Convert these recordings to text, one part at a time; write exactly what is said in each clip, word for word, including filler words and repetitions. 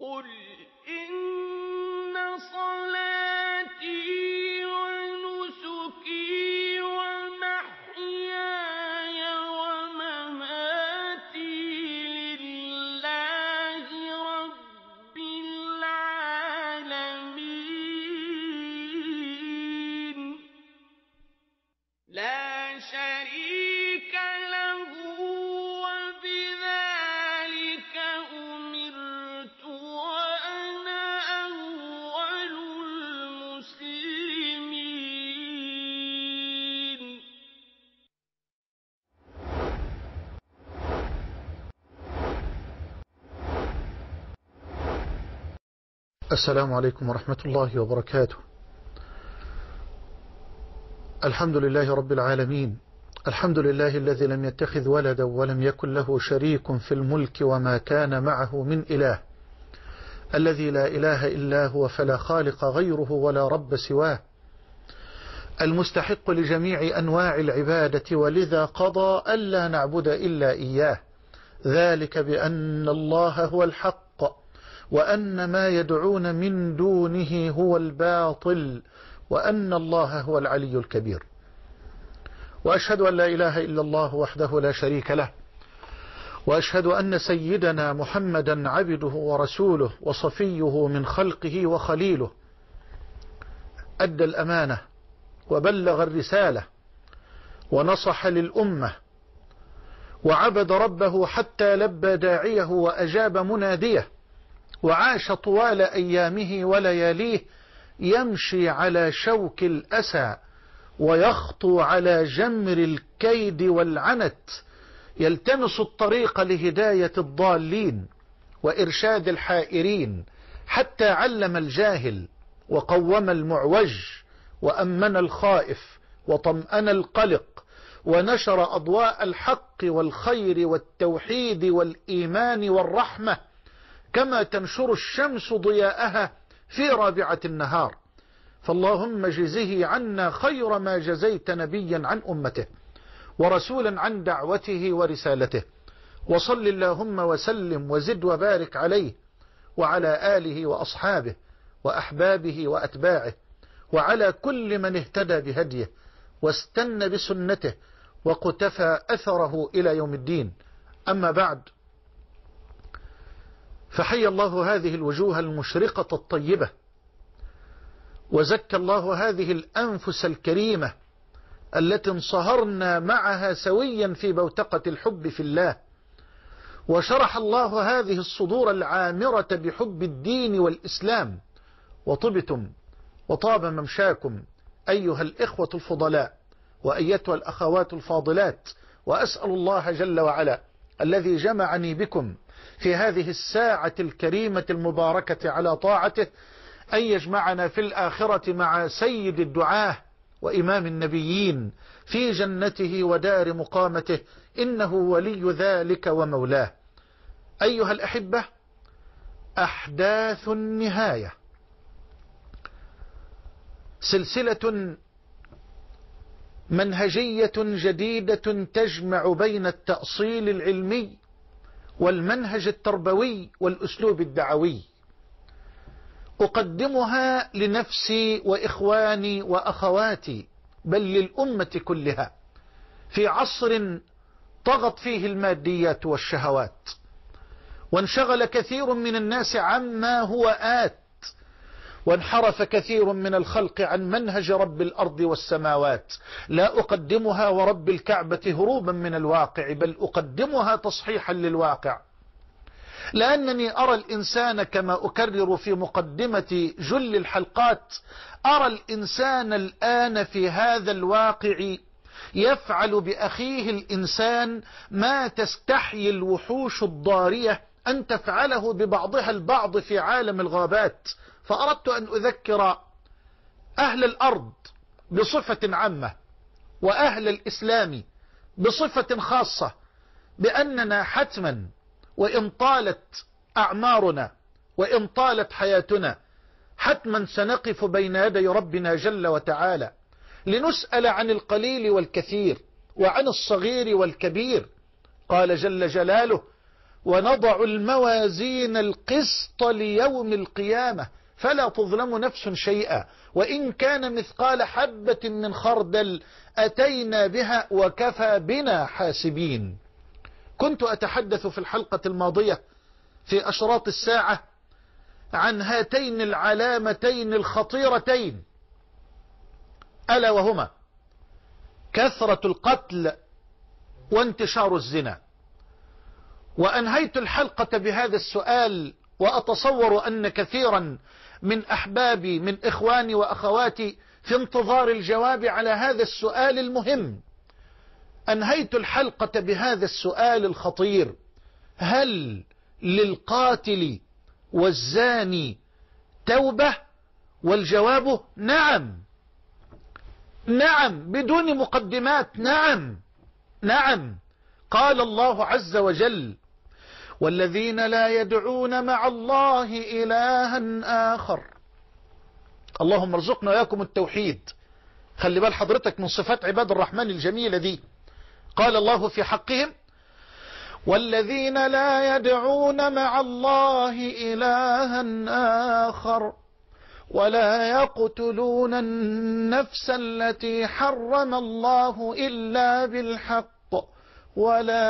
قل إن صلاتي ونسكي ومحياي ومماتي لله رب العالمين لا شريك له وبذلك أمرت وأنا أول المسلمين. السلام عليكم ورحمة الله وبركاته. الحمد لله رب العالمين، الحمد لله الذي لم يتخذ ولدا ولم يكن له شريك في الملك وما كان معه من إله، الذي لا إله إلا هو فلا خالق غيره ولا رب سواه، المستحق لجميع أنواع العبادة، ولذا قضى ألا نعبد إلا إياه، ذلك بأن الله هو الحق وأن ما يدعون من دونه هو الباطل وأن الله هو العلي الكبير. وأشهد أن لا إله إلا الله وحده لا شريك له، وأشهد أن سيدنا محمدا عبده ورسوله وصفيه من خلقه وخليله، أدى الأمانة وبلغ الرسالة ونصح للأمة وعبد ربه حتى لبى داعيه وأجاب مناديه، وعاش طوال أيامه ولياليه يمشي على شوك الأسى ويخطو على جمر الكيد والعنت، يلتمس الطريق لهداية الضالين وإرشاد الحائرين، حتى علم الجاهل وقوم المعوج وأمن الخائف وطمأن القلق، ونشر أضواء الحق والخير والتوحيد والإيمان والرحمة كما تنشر الشمس ضياءها في رابعة النهار. فاللهم جزه عنا خير ما جزيت نبيا عن أمته ورسولا عن دعوته ورسالته، وصل اللهم وسلم وزد وبارك عليه وعلى آله وأصحابه وأحبابه وأتباعه وعلى كل من اهتدى بهديه واستنى بسنته وقتفى أثره إلى يوم الدين. أما بعد، فحي الله هذه الوجوه المشرقة الطيبة، وزكى الله هذه الأنفس الكريمة التي انصهرنا معها سويا في بوتقة الحب في الله، وشرح الله هذه الصدور العامرة بحب الدين والإسلام، وطبتم وطاب ممشاكم أيها الإخوة الفضلاء وأيتها الأخوات الفاضلات. وأسأل الله جل وعلا الذي جمعني بكم في هذه الساعة الكريمة المباركة على طاعته أن يجمعنا في الآخرة مع سيد الدعاة وإمام النبيين في جنته ودار مقامته، إنه ولي ذلك ومولاه. أيها الأحبة، أحداث النهاية سلسلة منهجية جديدة تجمع بين التأصيل العلمي والمنهج التربوي والأسلوب الدعوي، أقدمها لنفسي وإخواني وأخواتي بل للأمة كلها في عصر طغت فيه الماديات والشهوات، وانشغل كثير من الناس عما هو آت، وانحرف كثير من الخلق عن منهج رب الأرض والسماوات. لا أقدمها ورب الكعبة هروبا من الواقع، بل أقدمها تصحيحا للواقع، لأنني أرى الإنسان كما أكرر في مقدمة جل الحلقات، أرى الإنسان الآن في هذا الواقع يفعل بأخيه الإنسان ما تستحيي الوحوش الضارية أن تفعله ببعضها البعض في عالم الغابات. فأردت أن أذكر أهل الأرض بصفة عامة وأهل الإسلام بصفة خاصة بأننا حتما وإن طالت أعمارنا وإن طالت حياتنا حتما سنقف بين يدي ربنا جل وتعالى لنسأل عن القليل والكثير وعن الصغير والكبير. قال جل جلاله: ونضع الموازين القسط ليوم القيامة فلا تظلم نفس شيئا وإن كان مثقال حبة من خردل أتينا بها وكفى بنا حاسبين. كنت أتحدث في الحلقة الماضية في أشراط الساعة عن هاتين العلامتين الخطيرتين، ألا وهما كثرة القتل وانتشار الزنا. وأنهيت الحلقة بهذا السؤال، وأتصور أن كثيرا من أحبابي من إخواني وأخواتي في انتظار الجواب على هذا السؤال المهم. أنهيت الحلقة بهذا السؤال الخطير: هل للقاتل والزاني توبة؟ والجواب نعم، نعم بدون مقدمات، نعم نعم. قال الله عز وجل: والذين لا يدعون مع الله إلها آخر. اللهم ارزقنا وياكم التوحيد. خلي بال حضرتك من صفات عباد الرحمن الجميلة دي. قال الله في حقهم: والذين لا يدعون مع الله إلها آخر ولا يقتلون النفس التي حرم الله إلا بالحق ولا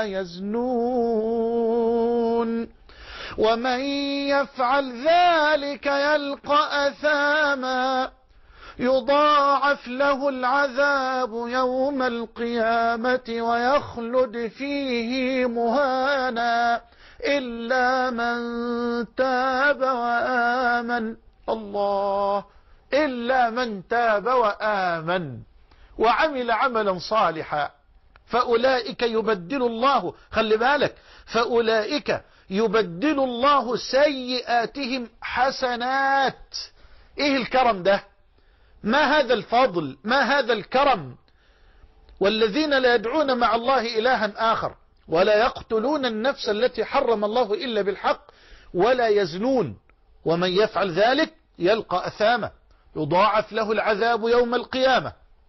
يزنون ومن يفعل ذلك يلقى أثاما يضاعف له العذاب يوم القيامة ويخلد فيه مهانا إلا من تاب وآمن. الله، إلا من تاب وآمن وعمل عملا صالحا فأولئك يبدل الله، خلي بالك، فأولئك يبدل الله سيئاتهم حسنات. ايه الكرم ده؟ ما هذا الفضل؟ ما هذا الكرم؟ والذين لا يدعون مع الله إلها آخر ولا يقتلون النفس التي حرم الله إلا بالحق ولا يزنون ومن يفعل ذلك يلقى أثاما يضاعف له العذاب يوم القيامة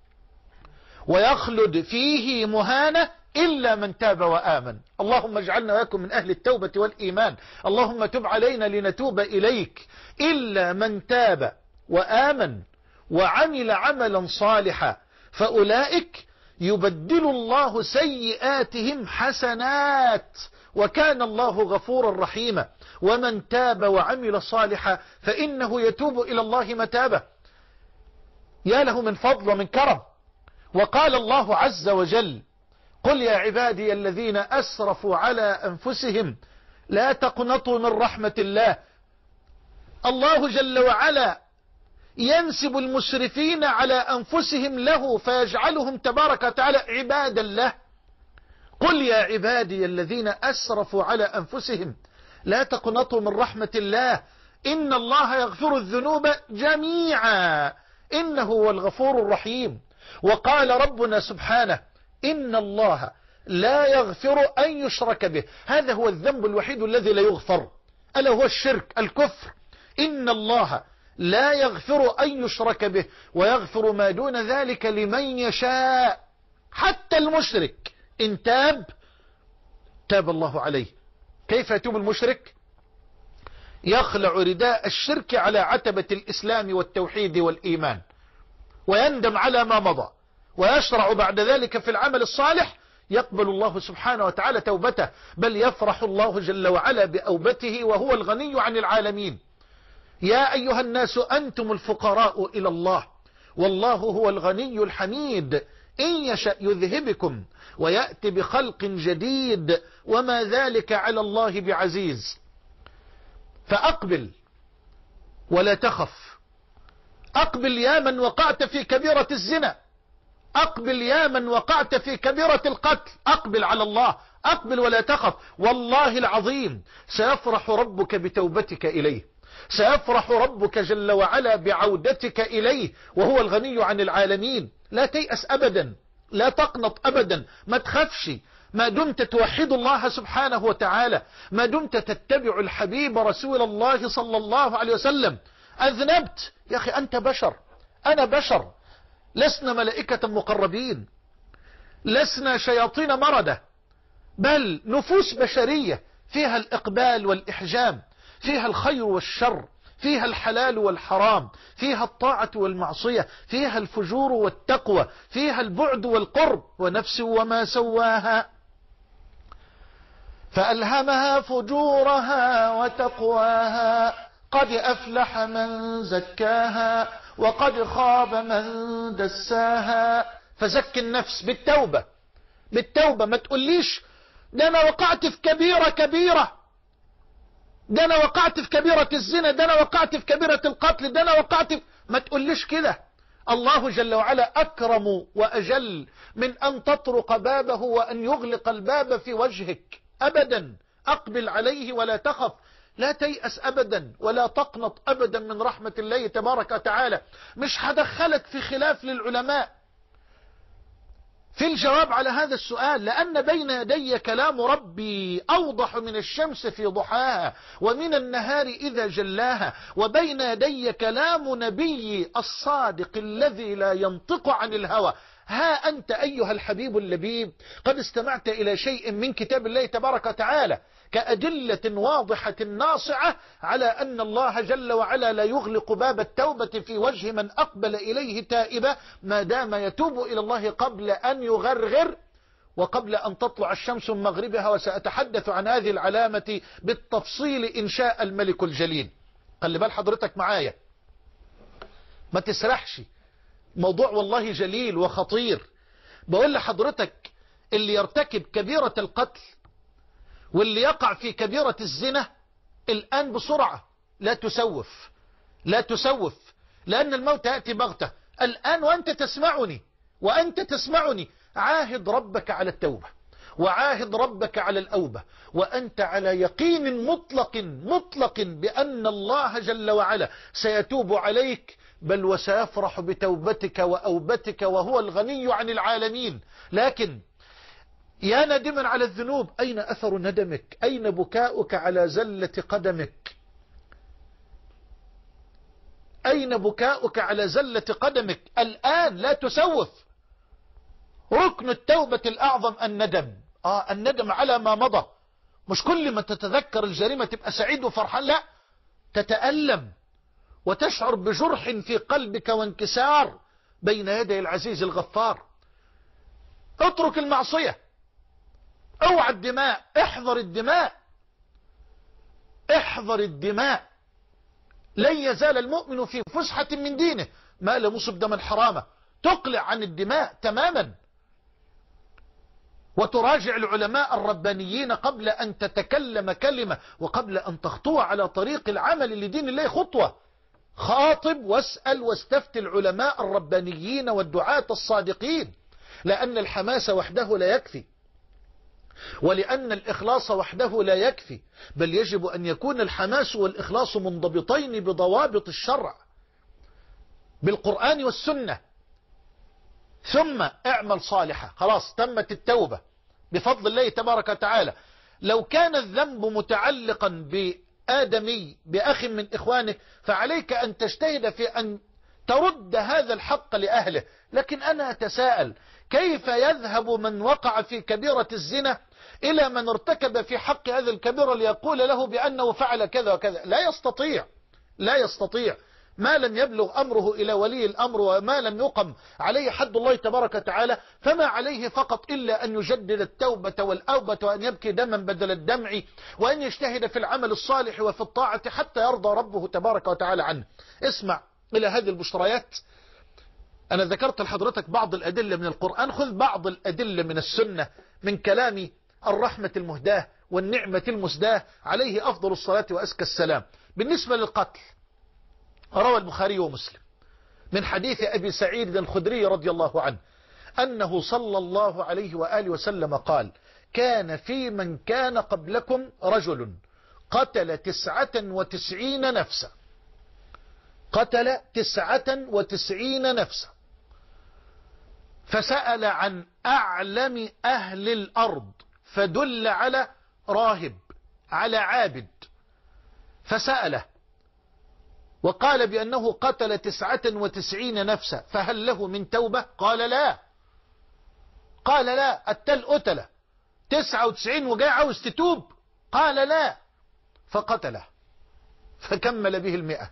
ويخلد فيه مهانة إلا من تاب وآمن. اللهم اجعلنا وياكم من أهل التوبة والإيمان. اللهم تب علينا لنتوب إليك. إلا من تاب وآمن وعمل عملا صالحا فأولئك يبدل الله سيئاتهم حسنات وكان الله غفورا رحيما. ومن تاب وعمل صالحا فإنه يتوب إلى الله متابة. يا له من فضل ومن كرم. وقال الله عز وجل: قل يا عبادي الذين أسرفوا على أنفسهم لا تقنطوا من رحمة الله. الله جل وعلا ينسب المسرفين على أنفسهم له فيجعلهم تبارك وتعالى عبادا له. قل يا عبادي الذين أسرفوا على أنفسهم لا تقنطوا من رحمة الله إن الله يغفر الذنوب جميعا إنه هو الغفور الرحيم. وقال ربنا سبحانه: إن الله لا يغفر أن يشرك به. هذا هو الذنب الوحيد الذي لا يغفر، ألا هو الشرك الكفر. إن الله لا يغفر أن يشرك به ويغفر ما دون ذلك لمن يشاء. حتى المشرك إن تاب تاب الله عليه. كيف يتوب المشرك؟ يخلع رداء الشرك على عتبة الإسلام والتوحيد والإيمان ويندم على ما مضى ويشرع بعد ذلك في العمل الصالح. يقبل الله سبحانه وتعالى توبته، بل يفرح الله جل وعلا بأوبته وهو الغني عن العالمين. يا أيها الناس أنتم الفقراء إلى الله والله هو الغني الحميد إن يشأ يذهبكم ويأتي بخلق جديد وما ذلك على الله بعزيز. فأقبل ولا تخف. أقبل يا من وقعت في كبيرة الزنا. أقبل يا من وقعت في كبيرة القتل. أقبل على الله. أقبل ولا تخف. والله العظيم سيفرح ربك بتوبتك إليه. سيفرح ربك جل وعلا بعودتك إليه وهو الغني عن العالمين. لا تيأس أبدا، لا تقنط أبدا، ما تخافش ما دمت توحد الله سبحانه وتعالى، ما دمت تتبع الحبيب رسول الله صلى الله عليه وسلم. أذنبت يا أخي، أنت بشر أنا بشر، لسنا ملائكة مقربين، لسنا شياطين مردة، بل نفوس بشرية فيها الإقبال والإحجام، فيها الخير والشر، فيها الحلال والحرام، فيها الطاعة والمعصية، فيها الفجور والتقوى، فيها البعد والقرب، ونفس وما سواها فألهمها فجورها وتقواها قد أفلح من زكاها وقد خاب من دساها. فزك النفس بالتوبة، بالتوبة. ما تقوليش ده أنا وقعت في كبيرة كبيرة، ده أنا وقعت في كبيرة الزنا، ده أنا وقعت في كبيرة القتل، ده أنا وقعت في... ما تقوليش كده. الله جل وعلا أكرم وأجل من أن تطرق بابه وأن يغلق الباب في وجهك أبدا. أقبل عليه ولا تخف، لا تيأس أبدا ولا تقنط أبدا من رحمة الله تبارك وتعالى. مش هدخلك في خلاف للعلماء في الجواب على هذا السؤال، لأن بين يدي كلام ربي أوضح من الشمس في ضحاها ومن النهار إذا جلاها، وبين يدي كلام نبي الصادق الذي لا ينطق عن الهوى. ها أنت أيها الحبيب اللبيب قد استمعت إلى شيء من كتاب الله تبارك وتعالى كأدلة واضحة ناصعة على أن الله جل وعلا لا يغلق باب التوبة في وجه من أقبل إليه تائبا ما دام يتوب إلى الله قبل أن يغرغر وقبل أن تطلع الشمس من مغربها. وسأتحدث عن هذه العلامة بالتفصيل إن شاء الملك الجليل. خلي بال حضرتك معايا، ما تسرحش، موضوع والله جليل وخطير. بقول لحضرتك اللي يرتكب كبيرة القتل واللي يقع في كبيرة الزنا الآن بسرعة، لا تسوف، لا تسوف، لأن الموت يأتي بغتة الآن وأنت تسمعني، وأنت تسمعني. عاهد ربك على التوبة، وعاهد ربك على الأوبة، وأنت على يقين مطلق مطلق بأن الله جل وعلا سيتوب عليك، بل وسيفرح بتوبتك وأوبتك وهو الغني عن العالمين. لكن يا ندما على الذنوب، أين أثر ندمك؟ أين بكاؤك على زلة قدمك؟ أين بكاؤك على زلة قدمك الآن؟ لا تسوف. ركن التوبة الأعظم الندم. آه الندم على ما مضى. مش كل ما تتذكر الجريمة تبقى سعيد وفرحان، لا، تتألم وتشعر بجرح في قلبك وانكسار بين يدي العزيز الغفار. اترك المعصية، اوعى الدماء، احذر الدماء، احذر الدماء. لن يزال المؤمن في فسحة من دينه ما لم يصب دما حراما. تقلع عن الدماء تماما، وتراجع العلماء الربانيين قبل أن تتكلم كلمة، وقبل أن تخطو على طريق العمل لدين الله خطوة. خاطب واسأل واستفت العلماء الربانيين والدعاة الصادقين، لأن الحماس وحده لا يكفي، ولأن الإخلاص وحده لا يكفي، بل يجب أن يكون الحماس والإخلاص منضبطين بضوابط الشرع بالقرآن والسنة. ثم اعمل صالحة. خلاص تمت التوبة بفضل الله تبارك وتعالى. لو كان الذنب متعلقا بآدمي بأخ من إخوانك فعليك أن تجتهد في أن ترد هذا الحق لأهله. لكن أنا أتساءل كيف يذهب من وقع في كبيرة الزنا إلى من ارتكب في حق هذا الكبيرة ليقول له بأنه فعل كذا وكذا؟ لا يستطيع، لا يستطيع ما لم يبلغ أمره إلى ولي الأمر وما لم يقم عليه حد الله تبارك وتعالى. فما عليه فقط إلا أن يجدد التوبة والأوبة، وأن يبكي دما بدل الدمع، وأن يجتهد في العمل الصالح وفي الطاعة حتى يرضى ربه تبارك وتعالى عنه. اسمع إلى هذه البشريات. أنا ذكرت لحضرتك بعض الأدلة من القرآن، خذ بعض الأدلة من السنة من كلام الرحمة المهداة والنعمة المسداة عليه أفضل الصلاة وأزكى السلام. بالنسبة للقتل، روى البخاري ومسلم من حديث أبي سعيد الخدري رضي الله عنه أنه صلى الله عليه وآله وسلم قال: كان في من كان قبلكم رجل قتل تسعة وتسعين نفسا، قتل تسعة وتسعين نفسا، فسأل عن أعلم أهل الأرض فدل على راهب، على عابد، فسأله وقال بأنه قتل تسعة وتسعين نفسا، فهل له من توبة؟ قال لا، قال لا، التل قتل تسعة وتسعين وجاي عاوز تتوب؟ قال لا، فقتله فكمل به المئة.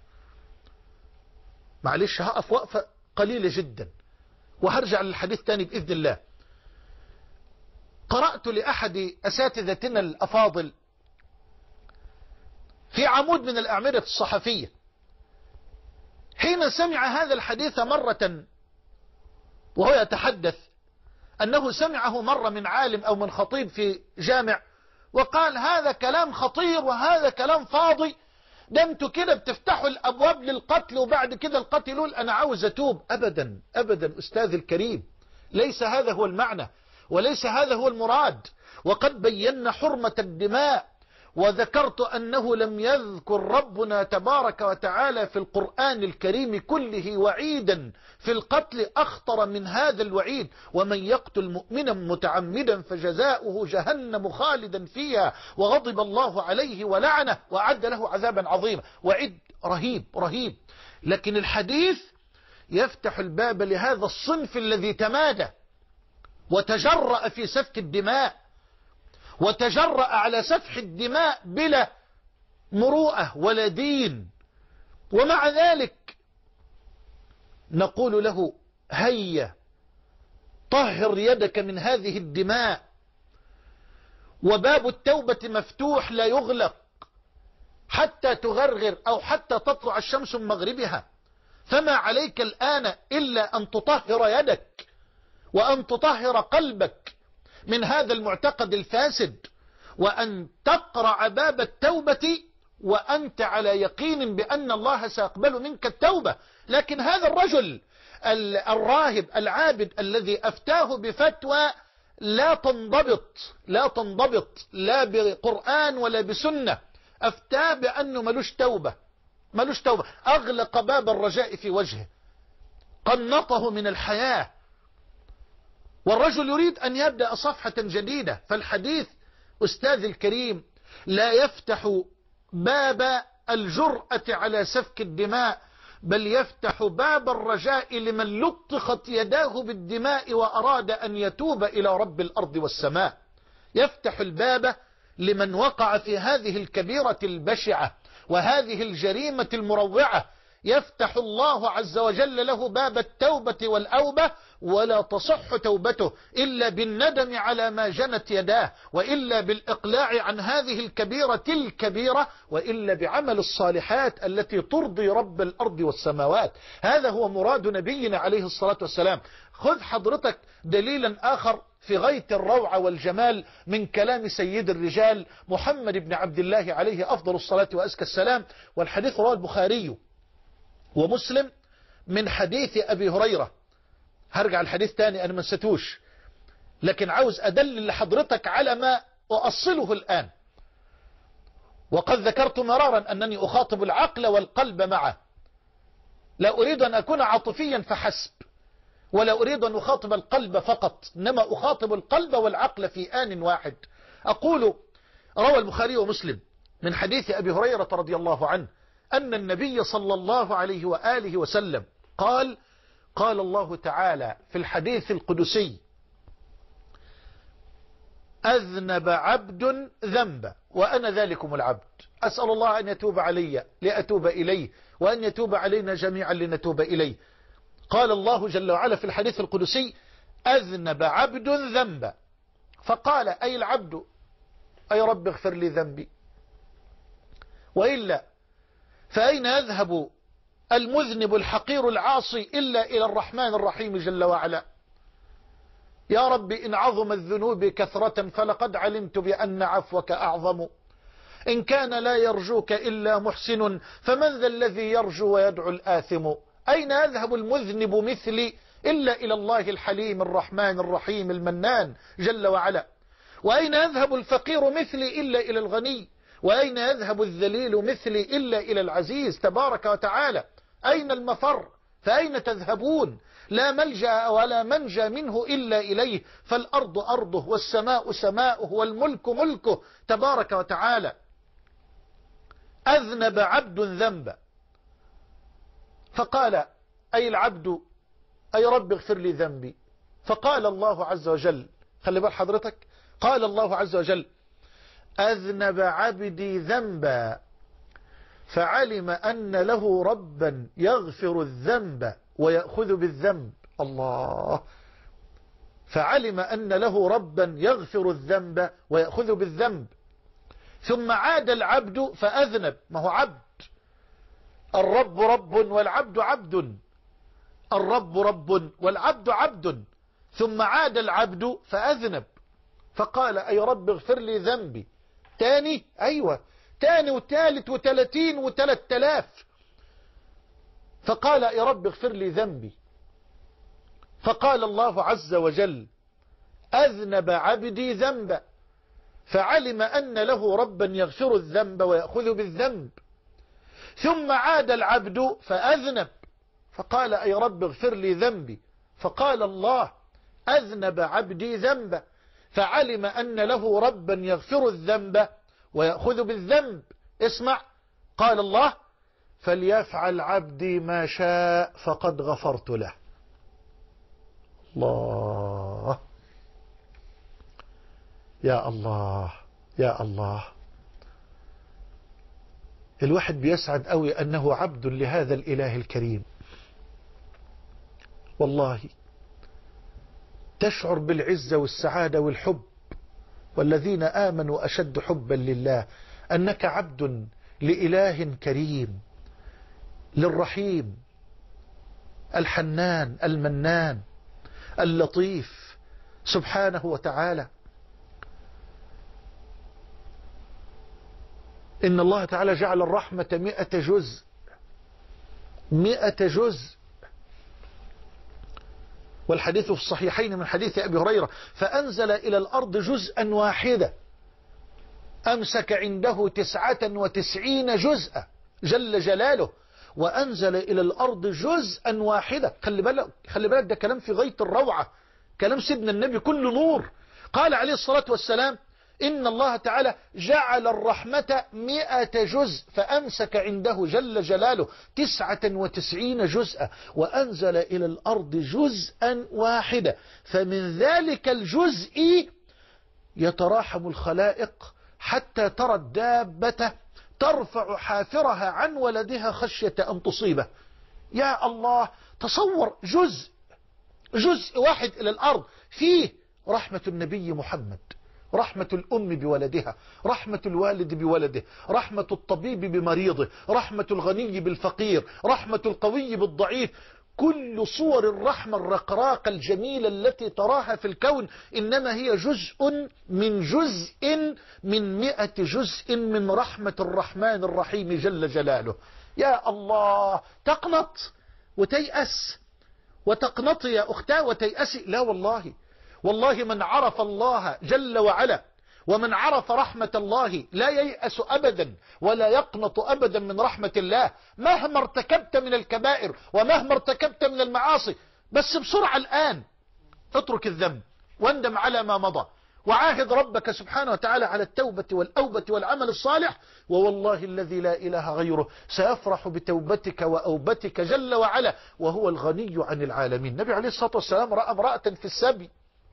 معلش هقف وقفة قليلة جدا وهرجع للحديث تاني بإذن الله. قرأت لأحد أساتذتنا الأفاضل في عمود من الأعمدة الصحفية حين سمع هذا الحديث مرة وهو يتحدث أنه سمعه مرة من عالم أو من خطيب في جامع، وقال هذا كلام خطير وهذا كلام فاضي، ده انتوا كده بتفتحوا الأبواب للقتل وبعد كده القتل يقول أنا عاوز أتوب. أبدا أبدا أستاذ الكريم، ليس هذا هو المعنى وليس هذا هو المراد. وقد بينا حرمة الدماء، وذكرت أنه لم يذكر ربنا تبارك وتعالى في القرآن الكريم كله وعيدا في القتل أخطر من هذا الوعيد: ومن يقتل مؤمنا متعمدا فجزاؤه جهنم خالدا فيها وغضب الله عليه ولعنه وأعد له عذابا عظيما. وعيد رهيب رهيب. لكن الحديث يفتح الباب لهذا الصنف الذي تمادى وتجرأ في سفك الدماء، وتجرأ على سفح الدماء بلا مروءة ولا دين. ومع ذلك نقول له هيا طهر يدك من هذه الدماء، وباب التوبة مفتوح لا يغلق حتى تغرغر أو حتى تطلع الشمس من مغربها. فما عليك الآن إلا أن تطهر يدك وأن تطهر قلبك من هذا المعتقد الفاسد، وأن تقرع باب التوبة وأنت على يقين بأن الله سيقبل منك التوبة. لكن هذا الرجل الراهب العابد الذي أفتاه بفتوى لا تنضبط لا تنضبط لا بقرآن ولا بسنة، أفتاه بأنه ملوش توبة ملوش توبة أغلق باب الرجاء في وجهه، قنطه من الحياة، والرجل يريد أن يبدأ صفحة جديدة. فالحديث أستاذ الكريم لا يفتح باب الجرأة على سفك الدماء، بل يفتح باب الرجاء لمن لطخت يداه بالدماء وأراد أن يتوب إلى رب الأرض والسماء. يفتح الباب لمن وقع في هذه الكبيرة البشعة وهذه الجريمة المروعة. يفتح الله عز وجل له باب التوبة والأوبة، ولا تصح توبته إلا بالندم على ما جنت يداه، وإلا بالإقلاع عن هذه الكبيرة الكبيرة، وإلا بعمل الصالحات التي ترضي رب الأرض والسماوات. هذا هو مراد نبينا عليه الصلاة والسلام. خذ حضرتك دليلا آخر في غاية الروعة والجمال من كلام سيد الرجال محمد بن عبد الله عليه أفضل الصلاة وأزكى السلام، والحديث رواه البخاري ومسلم من حديث أبي هريرة. هرجع الحديث تاني أنا ما نسيتوش، لكن عاوز أدلل لحضرتك على ما أؤصله الآن. وقد ذكرت مرارا أنني أخاطب العقل والقلب معه، لا أريد أن أكون عاطفيا فحسب، ولا أريد أن أخاطب القلب فقط، إنما أخاطب القلب والعقل في آن واحد. أقول روى البخاري ومسلم من حديث أبي هريرة رضي الله عنه أن النبي صلى الله عليه وآله وسلم قال: قال الله تعالى في الحديث القدسي: أذنب عبد ذنبا وأنا ذلكم العبد، أسأل الله أن يتوب علي لأتوب إليه، وأن يتوب علينا جميعا لنتوب إليه. قال الله جل وعلا في الحديث القدسي: أذنب عبد ذنبا، فقال أي العبد أي رب اغفر لي ذنبي، وإلا فأين يذهب المذنب الحقير العاصي إلا إلى الرحمن الرحيم جل وعلا. يا رب إن عظم الذنوب كثرة فلقد علمت بأن عفوك أعظم، إن كان لا يرجوك إلا محسن فمن ذا الذي يرجو ويدعو الآثم. أين يذهب المذنب مثلي إلا إلى الله الحليم الرحمن الرحيم المنان جل وعلا. وأين يذهب الفقير مثلي إلا إلى الغني، وأين يذهب الذليل مثلي إلا إلى العزيز تبارك وتعالى. أين المفر؟ فأين تذهبون؟ لا ملجأ ولا منجى منه إلا إليه، فالأرض أرضه والسماء سماؤه والملك ملكه تبارك وتعالى. أذنب عبد ذنبا، فقال أي العبد أي رب اغفر لي ذنبي، فقال الله عز وجل، خلي بال حضرتك، قال الله عز وجل: أذنب عبدي ذنبا فعلم أن له ربا يغفر الذنب ويأخذ بالذنب. الله. فعلم أن له ربا يغفر الذنب ويأخذ بالذنب. ثم عاد العبد فأذنب. ما هو عبد، الرب رب والعبد عبد، الرب رب والعبد عبد. ثم عاد العبد فأذنب فقال أي رب اغفر لي ذنبي. تاني، أيوة، تاني وثالث وثلاثين وثلاث تلاف. فقال يا رب اغفر لي ذنبي. فقال الله عز وجل أذنب عبدي ذنبا فعلم أن له ربا يغفر الذنب ويأخذ بالذنب. ثم عاد العبد فأذنب فقال أي رب اغفر لي ذنبي. فقال الله أذنب عبدي ذنبا فعلم أن له ربا يغفر الذنب ويأخذ بالذنب. اسمع، قال الله فليفعل عبدي ما شاء فقد غفرت له. الله، يا الله يا الله. الواحد بيسعد قوي أنه عبد لهذا الإله الكريم. والله تشعر بالعزة والسعادة والحب، والذين آمنوا أشد حبا لله، أنك عبد لإله كريم، للرحيم الحنان المنان اللطيف سبحانه وتعالى. إن الله تعالى جعل الرحمة مئة جزء، مئة جزء. والحديث في الصحيحين من حديث أبي هريرة فأنزل إلى الأرض جزءا واحدة أمسك عنده تسعة وتسعين جزءا جل جلاله، وأنزل إلى الأرض جزءا واحدة. خلي بالك، خلي بالك، ده كلام في غاية الروعة، كلام سيدنا النبي كل نور. قال عليه الصلاة والسلام إن الله تعالى جعل الرحمة مئة جزء فأمسك عنده جل جلاله تسعة وتسعين جزءا وأنزل إلى الأرض جزءا واحدا، فمن ذلك الجزء يتراحم الخلائق حتى ترى الدابة ترفع حافرها عن ولدها خشية أن تصيبه. يا الله، تصور جزء جزء واحد إلى الأرض فيه رحمة النبي محمد، رحمة الأم بولدها، رحمة الوالد بولده، رحمة الطبيب بمريضه، رحمة الغني بالفقير، رحمة القوي بالضعيف. كل صور الرحمة الرقراقة الجميلة التي تراها في الكون إنما هي جزء من جزء من مئة جزء من رحمة الرحمن الرحيم جل جلاله. يا الله، تقنط وتيأس وتقنط يا أختاه وتيأسي؟ لا والله، والله من عرف الله جل وعلا ومن عرف رحمة الله لا ييأس أبدا ولا يقنط أبدا من رحمة الله، مهما ارتكبت من الكبائر ومهما ارتكبت من المعاصي. بس بسرعة الآن اترك الذنب واندم على ما مضى وعاهد ربك سبحانه وتعالى على التوبة والأوبة والعمل الصالح، ووالله الذي لا إله غيره سيفرح بتوبتك وأوبتك جل وعلا وهو الغني عن العالمين. النبي عليه الصلاة والسلام رأى امرأة في السبي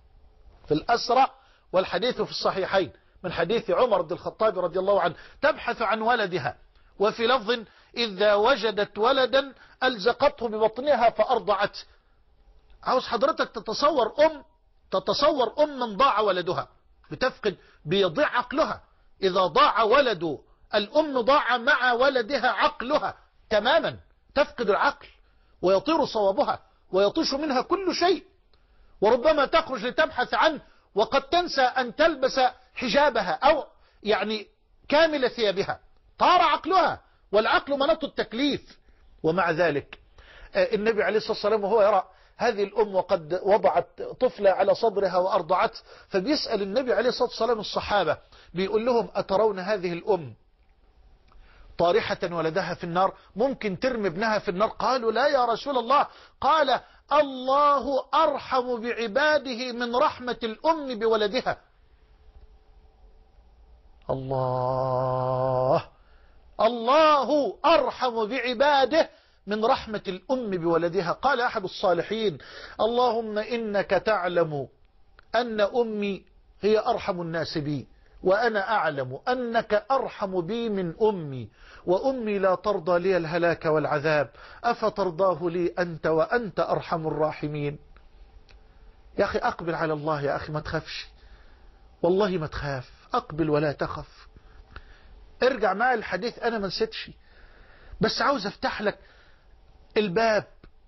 في الأسرى، والحديث في الصحيحين من حديث عمر بن الخطاب رضي الله عنه، تبحث عن ولدها، وفي لفظ إذا وجدت ولدا ألزقته ببطنها فأرضعته. عاوز حضرتك تتصور أم تتصور أم من ضاع ولدها بتفقد، بيضيع عقلها. إذا ضاع ولد الأم ضاع مع ولدها عقلها تماما، تفقد العقل ويطير صوابها ويطيش منها كل شيء، وربما تخرج لتبحث عنه وقد تنسى أن تلبس حجابها أو يعني كامل ثيابها، طار عقلها، والعقل مناط التكليف. ومع ذلك النبي عليه الصلاة والسلام وهو يرى هذه الأم وقد وضعت طفلة على صدرها وأرضعته، فبيسأل النبي عليه الصلاة والسلام الصحابة بيقول لهم أترون هذه الأم طارحة ولدها في النار، ممكن ترمي ابنها في النار؟ قالوا لا يا رسول الله. قال الله أرحم بعباده من رحمة الأم بولدها. الله الله أرحم بعباده من رحمة الأم بولدها. قال أحد الصالحين اللهم إنك تعلم أن أمي هي أرحم الناس بي وأنا أعلم أنك أرحم بي من أمي، وأمي لا ترضى لي الهلاك والعذاب، أفترضاه لي أنت وأنت أرحم الراحمين. يا أخي أقبل على الله، يا أخي ما تخافش، والله ما تخاف، أقبل ولا تخف. ارجع معي الحديث، أنا ما نسيتش، بس عاوز أفتح لك الباب،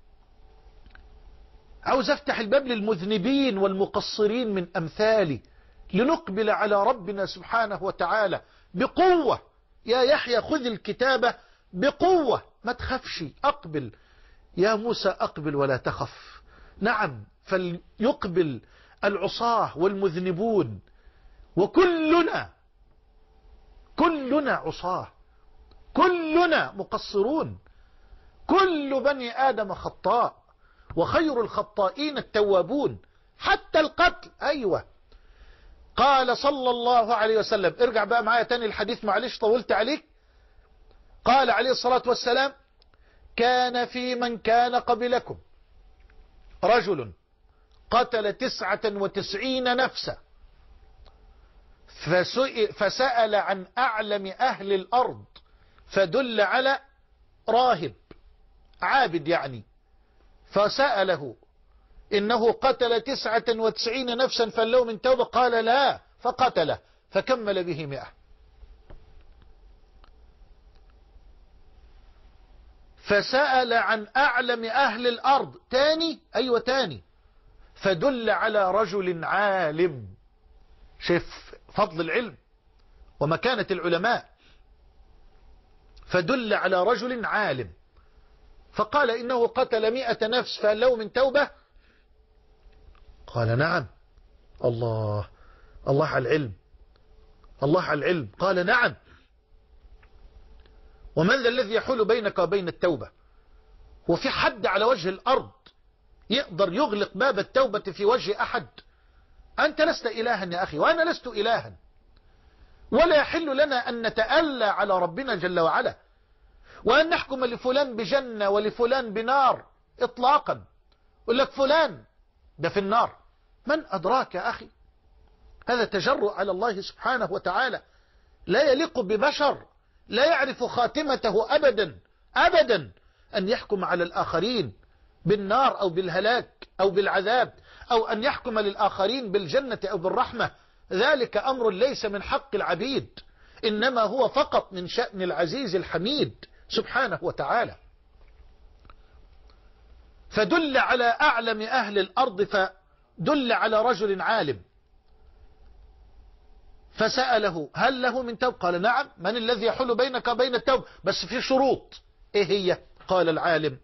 عاوز أفتح الباب للمذنبين والمقصرين من أمثالي، لنقبل على ربنا سبحانه وتعالى بقوة. يا يحيى خذ الكتابة بقوة، ما تخافش، أقبل يا موسى، أقبل ولا تخف. نعم، فليقبل العصاة والمذنبون، وكلنا كلنا عصاة، كلنا مقصرون، كل بني آدم خطاء، وخير الخطائين التوابون، حتى القتل. أيوة، قال صلى الله عليه وسلم، ارجع بقى معايا تاني الحديث، معلش طولت عليك. قال عليه الصلاة والسلام: كان في من كان قبلكم رجل قتل تسعة وتسعين نفسا فسأل عن أعلم أهل الأرض فدل على راهب عابد يعني، فسأله إنه قتل تسعة وتسعين نفسا فله من توبة، قال لا، فقتله فكمل به مئة. فسأل عن أعلم أهل الأرض تاني، أيوة تاني، فدل على رجل عالم. شايف فضل العلم ومكانة العلماء، فدل على رجل عالم، فقال إنه قتل مئة نفس فهل له من توبة؟ قال نعم. الله الله على العلم، الله على العلم. قال نعم. ومن ذا الذي يحول بينك وبين التوبة؟ وفي حد على وجه الأرض يقدر يغلق باب التوبة في وجه أحد؟ أنت لست إلها يا أخي، وأنا لست إلها، ولا يحل لنا أن نتألى على ربنا جل وعلا، وأن نحكم لفلان بجنة ولفلان بنار إطلاقا. يقول لك فلان ده في النار، من أدراك يا أخي؟ هذا تجرؤ على الله سبحانه وتعالى، لا يليق ببشر، لا يعرف خاتمته أبدا أبدا، أن يحكم على الآخرين بالنار أو بالهلاك أو بالعذاب، أو أن يحكم للآخرين بالجنة أو بالرحمة. ذلك أمر ليس من حق العبيد، إنما هو فقط من شأن العزيز الحميد سبحانه وتعالى. فدل على أعلم أهل الأرض فدل على رجل عالم، فسأله هل له من توب؟ قال نعم. من الذي يحول بينك وبين التوب؟ بس في شروط. إيه هي؟ قال العالم: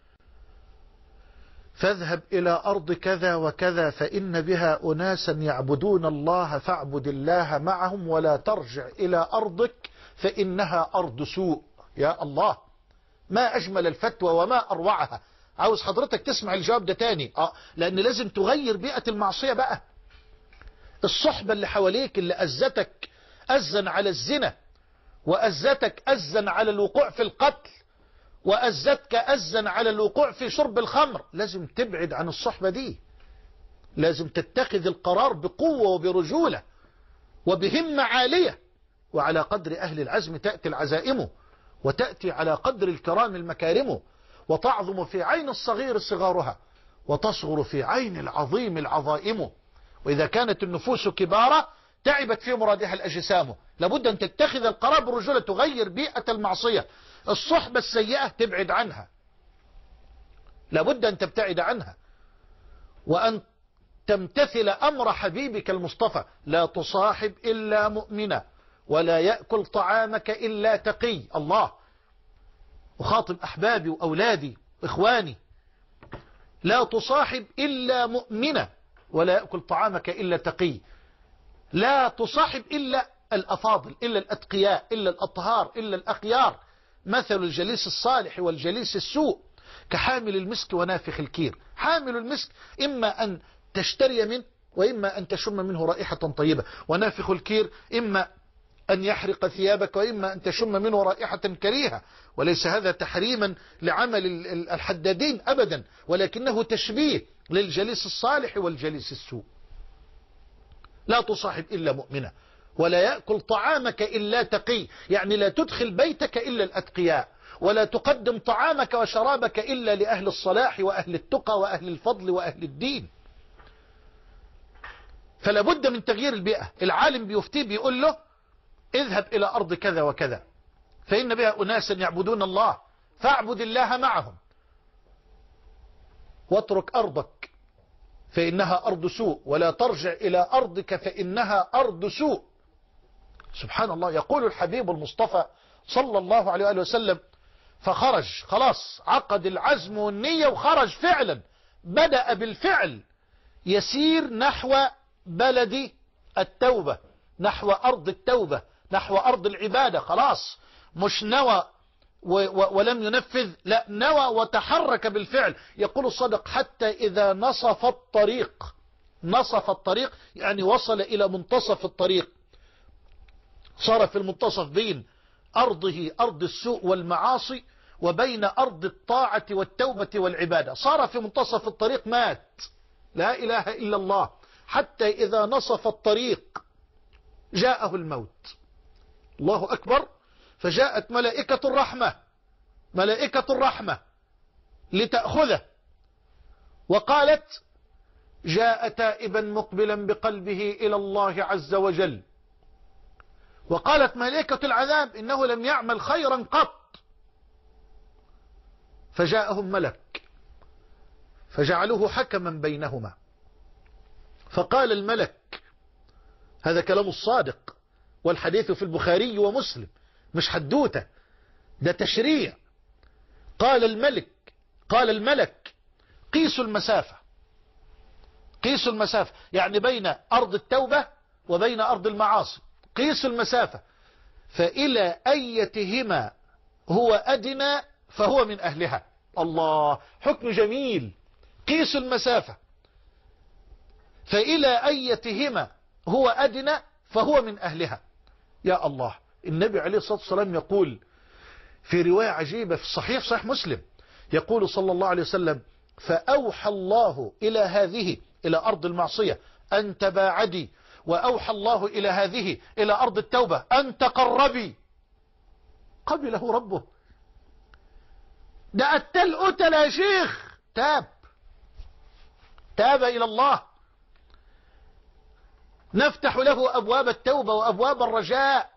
فاذهب إلى أرض كذا وكذا فإن بها أناسا يعبدون الله فاعبد الله معهم ولا ترجع إلى أرضك فإنها أرض سوء. يا الله، ما أجمل الفتوى وما أروعها. عاوز حضرتك تسمع الجواب ده تاني، آه لأن لازم تغير بيئة المعصية بقى. الصحبة اللي حواليك اللي أزتك أزن على الزنا، وأزتك أزن على الوقوع في القتل، وأزتك أزن على الوقوع في شرب الخمر، لازم تبعد عن الصحبة دي، لازم تتخذ القرار بقوة وبرجولة وبهمة عالية. وعلى قدر أهل العزم تأتي العزائم، وتأتي على قدر الكرام المكارم، وتعظم في عين الصغير صغارها، وتصغر في عين العظيم العظائم. وإذا كانت النفوس كبارة تعبت في مرادها الأجسام. لابد أن تتخذ القرار برجولة، تغير بيئة المعصية. الصحبة السيئة تبعد عنها، لابد أن تبتعد عنها، وأن تمتثل أمر حبيبك المصطفى: لا تصاحب إلا مؤمنا ولا يأكل طعامك إلا تقي. الله، أخاطب أحبابي وأولادي وإخواني: لا تصاحب إلا مؤمنا ولا يأكل طعامك إلا تقي. لا تصاحب إلا الأفاضل، إلا الأتقياء، إلا الأطهار، إلا الأخيار. مثل الجليس الصالح والجليس السوء كحامل المسك ونافخ الكير. حامل المسك إما أن تشتري منه وإما أن تشم منه رائحة طيبة، ونافخ الكير إما أن يحرق ثيابك وإما أن تشم منه رائحة كريهة. وليس هذا تحريما لعمل الحدادين أبدا، ولكنه تشبيه للجليس الصالح والجليس السوء. لا تصاحب إلا مؤمنة ولا يأكل طعامك إلا تقي، يعني لا تدخل بيتك إلا الأتقياء، ولا تقدم طعامك وشرابك إلا لأهل الصلاح وأهل التقى وأهل الفضل وأهل الدين. فلا بد من تغيير البيئة. العالم بيفتيه بيقول له اذهب إلى أرض كذا وكذا فإن بها أناسا يعبدون الله فاعبد الله معهم، واترك أرضك فإنها أرض سوء، ولا ترجع إلى أرضك فإنها أرض سوء. سبحان الله. يقول الحبيب المصطفى صلى الله عليه وآله وسلم فخرج، خلاص عقد العزم والنية وخرج فعلا، بدأ بالفعل يسير نحو بلد التوبة، نحو أرض التوبة، نحو أرض العبادة. خلاص مش نوى ولم ينفذ، لا نوى وتحرك بالفعل. يقول الصدق حتى إذا نصف الطريق، نصف الطريق يعني وصل إلى منتصف الطريق، صار في المنتصف بين أرضه أرض السوء والمعاصي وبين أرض الطاعة والتوبة والعبادة، صار في منتصف الطريق مات، لا إله إلا الله. حتى إذا نصف الطريق جاءه الموت، الله أكبر. فجاءت ملائكة الرحمة، ملائكة الرحمة لتأخذه، وقالت جاء تائبا مقبلا بقلبه إلى الله عز وجل. وقالت ملائكة العذاب إنه لم يعمل خيرا قط. فجاءهم ملك فجعلوه حكما بينهما، فقال الملك، هذا كلام الصادق والحديث في البخاري ومسلم، مش حدوته، ده تشريع. قال الملك قال الملك قيسوا المسافة، قيسوا المسافة يعني بين أرض التوبة وبين أرض المعاصي، قيسوا المسافة، فإلى أيتهما هو أدنى فهو من أهلها. الله، حكم جميل. قيسوا المسافة، فإلى أيتهما هو أدنى فهو من أهلها. يا الله. النبي عليه الصلاة والسلام يقول في رواية عجيبة في الصحيح صحيح مسلم، يقول صلى الله عليه وسلم فأوحى الله إلى هذه إلى أرض المعصية أن تباعدي، وأوحى الله إلى هذه إلى أرض التوبة أن تقربي. قبله ربه. ده التل قتل يا شيخ، تاب تاب إلى الله. نفتح له أبواب التوبة وأبواب الرجاء،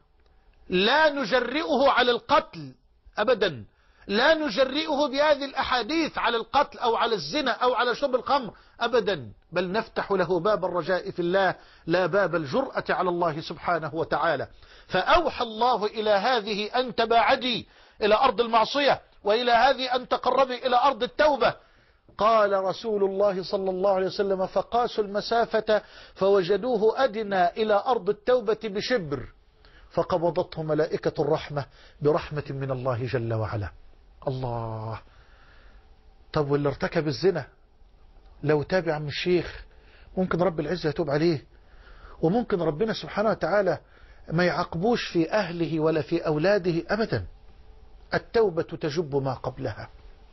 لا نجرئه على القتل أبدا، لا نجرئه بهذه الأحاديث على القتل أو على الزنا أو على شرب الخمر أبدا، بل نفتح له باب الرجاء في الله، لا باب الجرأة على الله سبحانه وتعالى. فأوحى الله إلى هذه أن تباعدي إلى أرض المعصية، وإلى هذه أن تقربي إلى أرض التوبة. قال رسول الله صلى الله عليه وسلم فقاسوا المسافة فوجدوه أدنى إلى أرض التوبة بشبر، فقبضته ملائكة الرحمة برحمة من الله جل وعلا. الله. طب واللي ارتكب الزنا لو تابع عم الشيخ ممكن رب العزة يتوب عليه، وممكن ربنا سبحانه وتعالى ما يعاقبوش في أهله ولا في أولاده أبدا. التوبة تجب ما قبلها،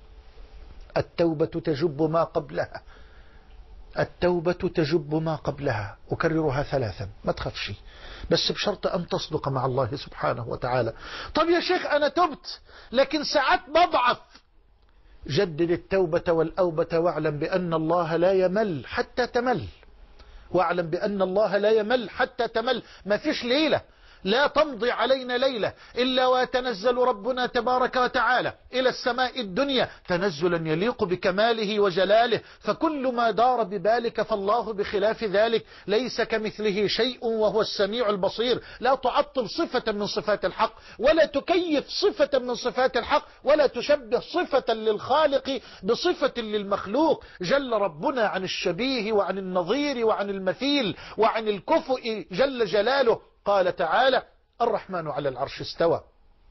التوبة تجب ما قبلها، التوبة تجب ما قبلها. أكررها ثلاثا، ما تخافش، بس بشرط أن تصدق مع الله سبحانه وتعالى. طب يا شيخ أنا تبت لكن ساعات بضعف. جدد التوبة والأوبة، واعلم بأن الله لا يمل حتى تمل، واعلم بأن الله لا يمل حتى تمل. ما فيش ليلة لا تمضي علينا ليلة إلا ويتنزل ربنا تبارك وتعالى إلى السماء الدنيا تنزلا يليق بكماله وجلاله، فكل ما دار ببالك فالله بخلاف ذلك، ليس كمثله شيء وهو السميع البصير. لا تعطل صفة من صفات الحق، ولا تكيف صفة من صفات الحق، ولا تشبه صفة للخالق بصفة للمخلوق. جل ربنا عن الشبيه وعن النظير وعن المثيل وعن الكفؤ جل جلاله. قال تعالى الرحمن على العرش استوى،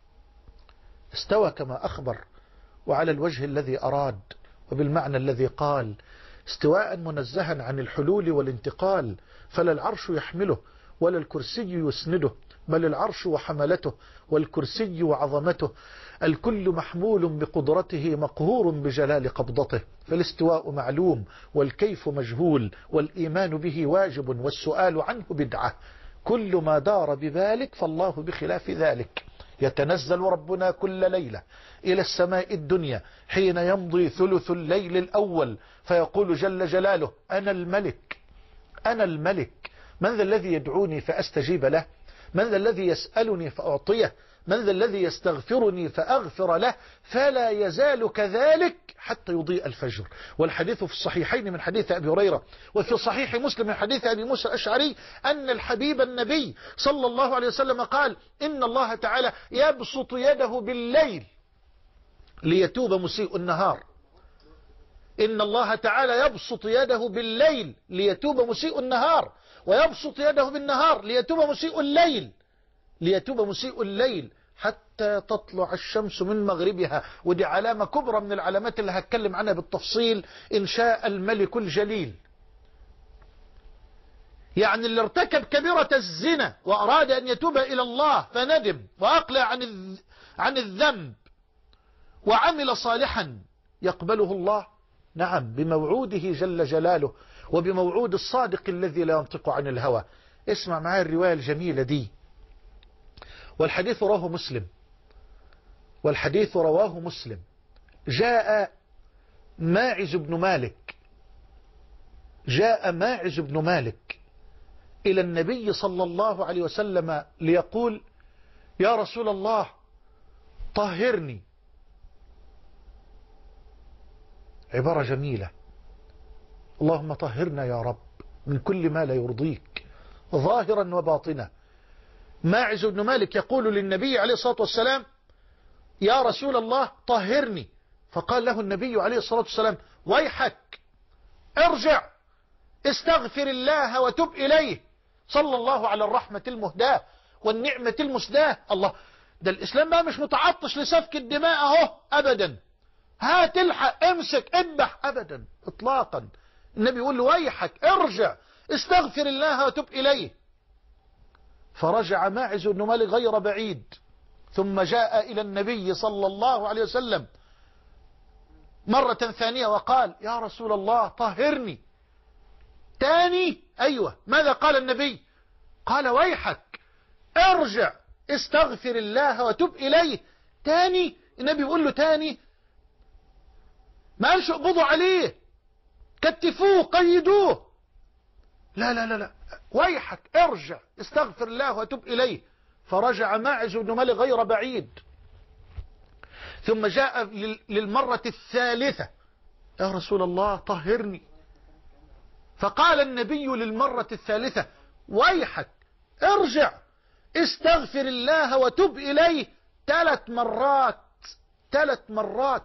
استوى كما أخبر، وعلى الوجه الذي أراد وبالمعنى الذي قال، استواء منزها عن الحلول والانتقال، فلا العرش يحمله ولا الكرسي يسنده، بل العرش وحملته والكرسي وعظمته، الكل محمول بقدرته مقهور بجلال قبضته. فالاستواء معلوم والكيف مجهول، والإيمان به واجب والسؤال عنه بدعة. كل ما دار ببالك فالله بخلاف ذلك. يتنزل ربنا كل ليلة إلى السماء الدنيا حين يمضي ثلث الليل الأول فيقول جل جلاله أنا الملك أنا الملك، من ذا الذي يدعوني فأستجيب له؟ من ذا الذي يسألني فأعطيه؟ من ذا الذي يستغفرني فأغفر له؟ فلا يزال كذلك حتى يضيء الفجر. والحديث في الصحيحين من حديث أبي هريرة، وفي صحيح مسلم من حديث أبي موسى الأشعري أن الحبيب النبي صلى الله عليه وسلم قال إن الله تعالى يبسط يده بالليل ليتوب مسيء النهار. إن الله تعالى يبسط يده بالليل ليتوب مسيء النهار، ويبسط يده بالنهار ليتوب مسيء الليل ليتوب مسيء الليل حتى تطلع الشمس من مغربها. ودي علامة كبرى من العلامات اللي هتكلم عنها بالتفصيل إن شاء الملك الجليل. يعني اللي ارتكب كبيرة الزنا وأراد أن يتوب إلى الله فندم وأقلع عن عن الذنب وعمل صالحا يقبله الله، نعم، بموعوده جل جلاله وبموعود الصادق الذي لا ينطق عن الهوى. اسمع معايا الرواية الجميلة دي، والحديث رواه مسلم والحديث رواه مسلم. جاء ماعز بن مالك جاء ماعز بن مالك إلى النبي صلى الله عليه وسلم ليقول يا رسول الله طهرني. عبارة جميلة، اللهم طهرنا يا رب من كل ما لا يرضيك ظاهرا وباطنا. ماعز بن مالك يقول للنبي عليه الصلاة والسلام يا رسول الله طهرني، فقال له النبي عليه الصلاة والسلام ويحك ارجع استغفر الله وتب إليه. صلى الله على الرحمة المهداة والنعمة المسداة. الله، ده الإسلام بقى مش متعطش لسفك الدماء اهو أبدا، هات الحق امسك اذبح أبدا إطلاقا. النبي يقول له ويحك ارجع استغفر الله وتب إليه. فرجع ماعز بن مالك غير بعيد ثم جاء إلى النبي صلى الله عليه وسلم مرة ثانية وقال يا رسول الله طهرني. تاني أيوة، ماذا قال النبي؟ قال ويحك ارجع استغفر الله وتب إليه. تاني النبي يقول له تاني، ما قالش اقبضوا عليه كتفوه قيدوه، لا لا لا لا، ويحك ارجع استغفر الله وتب إليه. فرجع ماعز بن مالك غير بعيد ثم جاء للمرة الثالثة يا رسول الله طهرني. فقال النبي للمرة الثالثة ويحك ارجع استغفر الله وتب إليه. ثلاث مرات ثلاث مرات.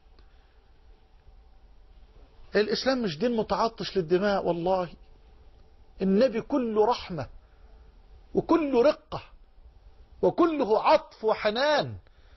الإسلام مش دين متعطش للدماء، والله النبي كله رحمة وكله رقة وكله عطف وحنان.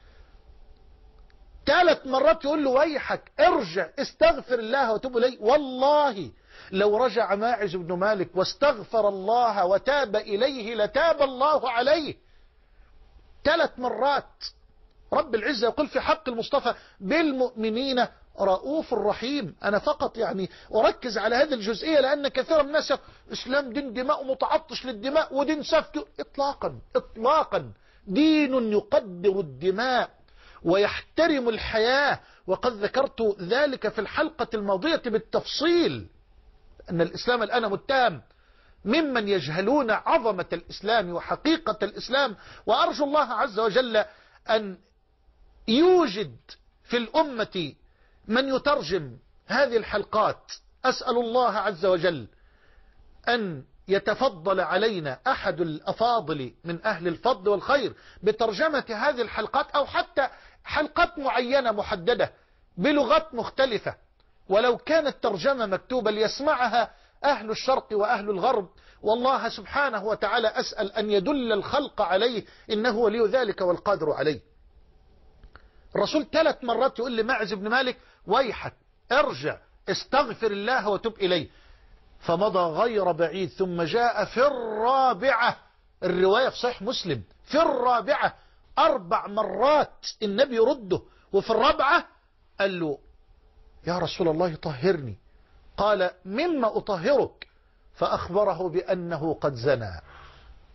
ثلاث مرات يقول له ويحك ارجع استغفر الله وتوب إليه. والله لو رجع ماعز بن مالك واستغفر الله وتاب إليه لتاب الله عليه. ثلاث مرات. رب العزة يقول في حق المصطفى بالمؤمنين رؤوف رحيم. أنا فقط يعني أركز على هذه الجزئية لأن كثير من الناس إسلام دين دماء متعطش للدماء ودين سفك. إطلاقا إطلاقا، دين يقدر الدماء ويحترم الحياة. وقد ذكرت ذلك في الحلقة الماضية بالتفصيل أن الإسلام الآن متهم ممن يجهلون عظمة الإسلام وحقيقة الإسلام. وأرجو الله عز وجل أن يوجد في الأمة من يترجم هذه الحلقات. أسأل الله عز وجل أن يتفضل علينا أحد الأفاضل من أهل الفضل والخير بترجمة هذه الحلقات، أو حتى حلقات معينة محددة بلغات مختلفة، ولو كانت ترجمة مكتوبة ليسمعها أهل الشرق وأهل الغرب. والله سبحانه وتعالى أسأل أن يدل الخلق عليه إنه ولي ذلك والقادر عليه. الرسول ثلاث مرات يقول لماعز بن مالك ويحك ارجع استغفر الله وتب إليه. فمضى غير بعيد ثم جاء في الرابعة، الرواية في صحيح مسلم في الرابعة أربع مرات النبي يرده، وفي الرابعة قال له يا رسول الله طهرني. قال مما أطهرك؟ فأخبره بأنه قد زنى.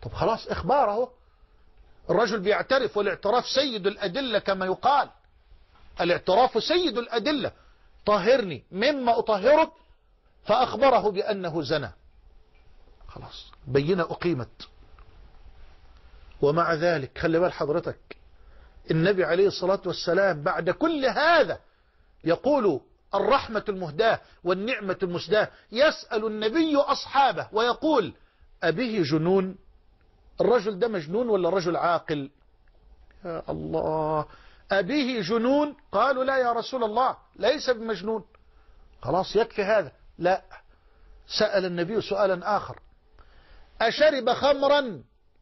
طب خلاص إخبار اهو، الرجل بيعترف، والاعتراف سيد الأدلة كما يقال، الاعتراف سيد الأدلة. طهرني مما أطهرك، فأخبره بأنه زنى. خلاص بينة أقيمت. ومع ذلك خلي بال حضرتك، النبي عليه الصلاة والسلام بعد كل هذا يقول الرحمة المهداة والنعمة المسداة، يسأل النبي أصحابه ويقول أبيه جنون؟ الرجل ده مجنون ولا رجل عاقل؟ يا الله، أبيه جنون؟ قالوا لا يا رسول الله ليس بمجنون. خلاص يكفي هذا. لا، سأل النبي سؤالا آخر، أشرب خمرا؟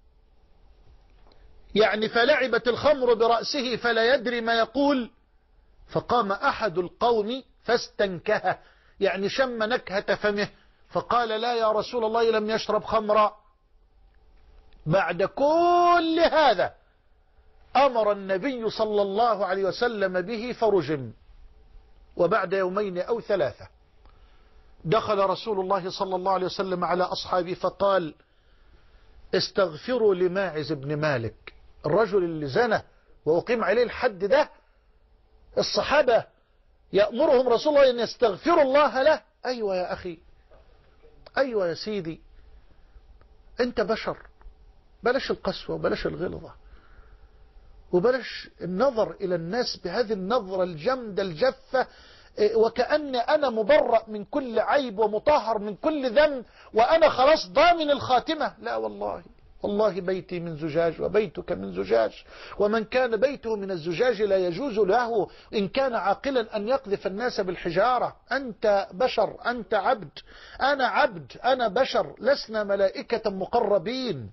يعني فلعبت الخمر برأسه فلا يدري ما يقول. فقام أحد القوم فاستنكه، يعني شم نكهة فمه، فقال لا يا رسول الله لم يشرب خمرا. بعد كل هذا أمر النبي صلى الله عليه وسلم به فرجم. وبعد يومين أو ثلاثة دخل رسول الله صلى الله عليه وسلم على أصحابه فقال استغفروا لماعز بن مالك، الرجل اللي زنى وأقيم عليه الحد ده، الصحابة يأمرهم رسول الله أن يستغفروا الله له. أيوة يا أخي، أيوة يا سيدي، أنت بشر، بلاش القسوة وبلاش الغلظة وبلاش النظر إلى الناس بهذه النظرة الجمدة الجافة، وكأن أنا مبرأ من كل عيب ومطهر من كل ذنب وأنا خلاص ضامن الخاتمة. لا والله، والله بيتي من زجاج وبيتك من زجاج، ومن كان بيته من الزجاج لا يجوز له إن كان عاقلا أن يقذف الناس بالحجارة. أنت بشر، أنت عبد، أنا عبد، أنا بشر، لسنا ملائكة مقربين.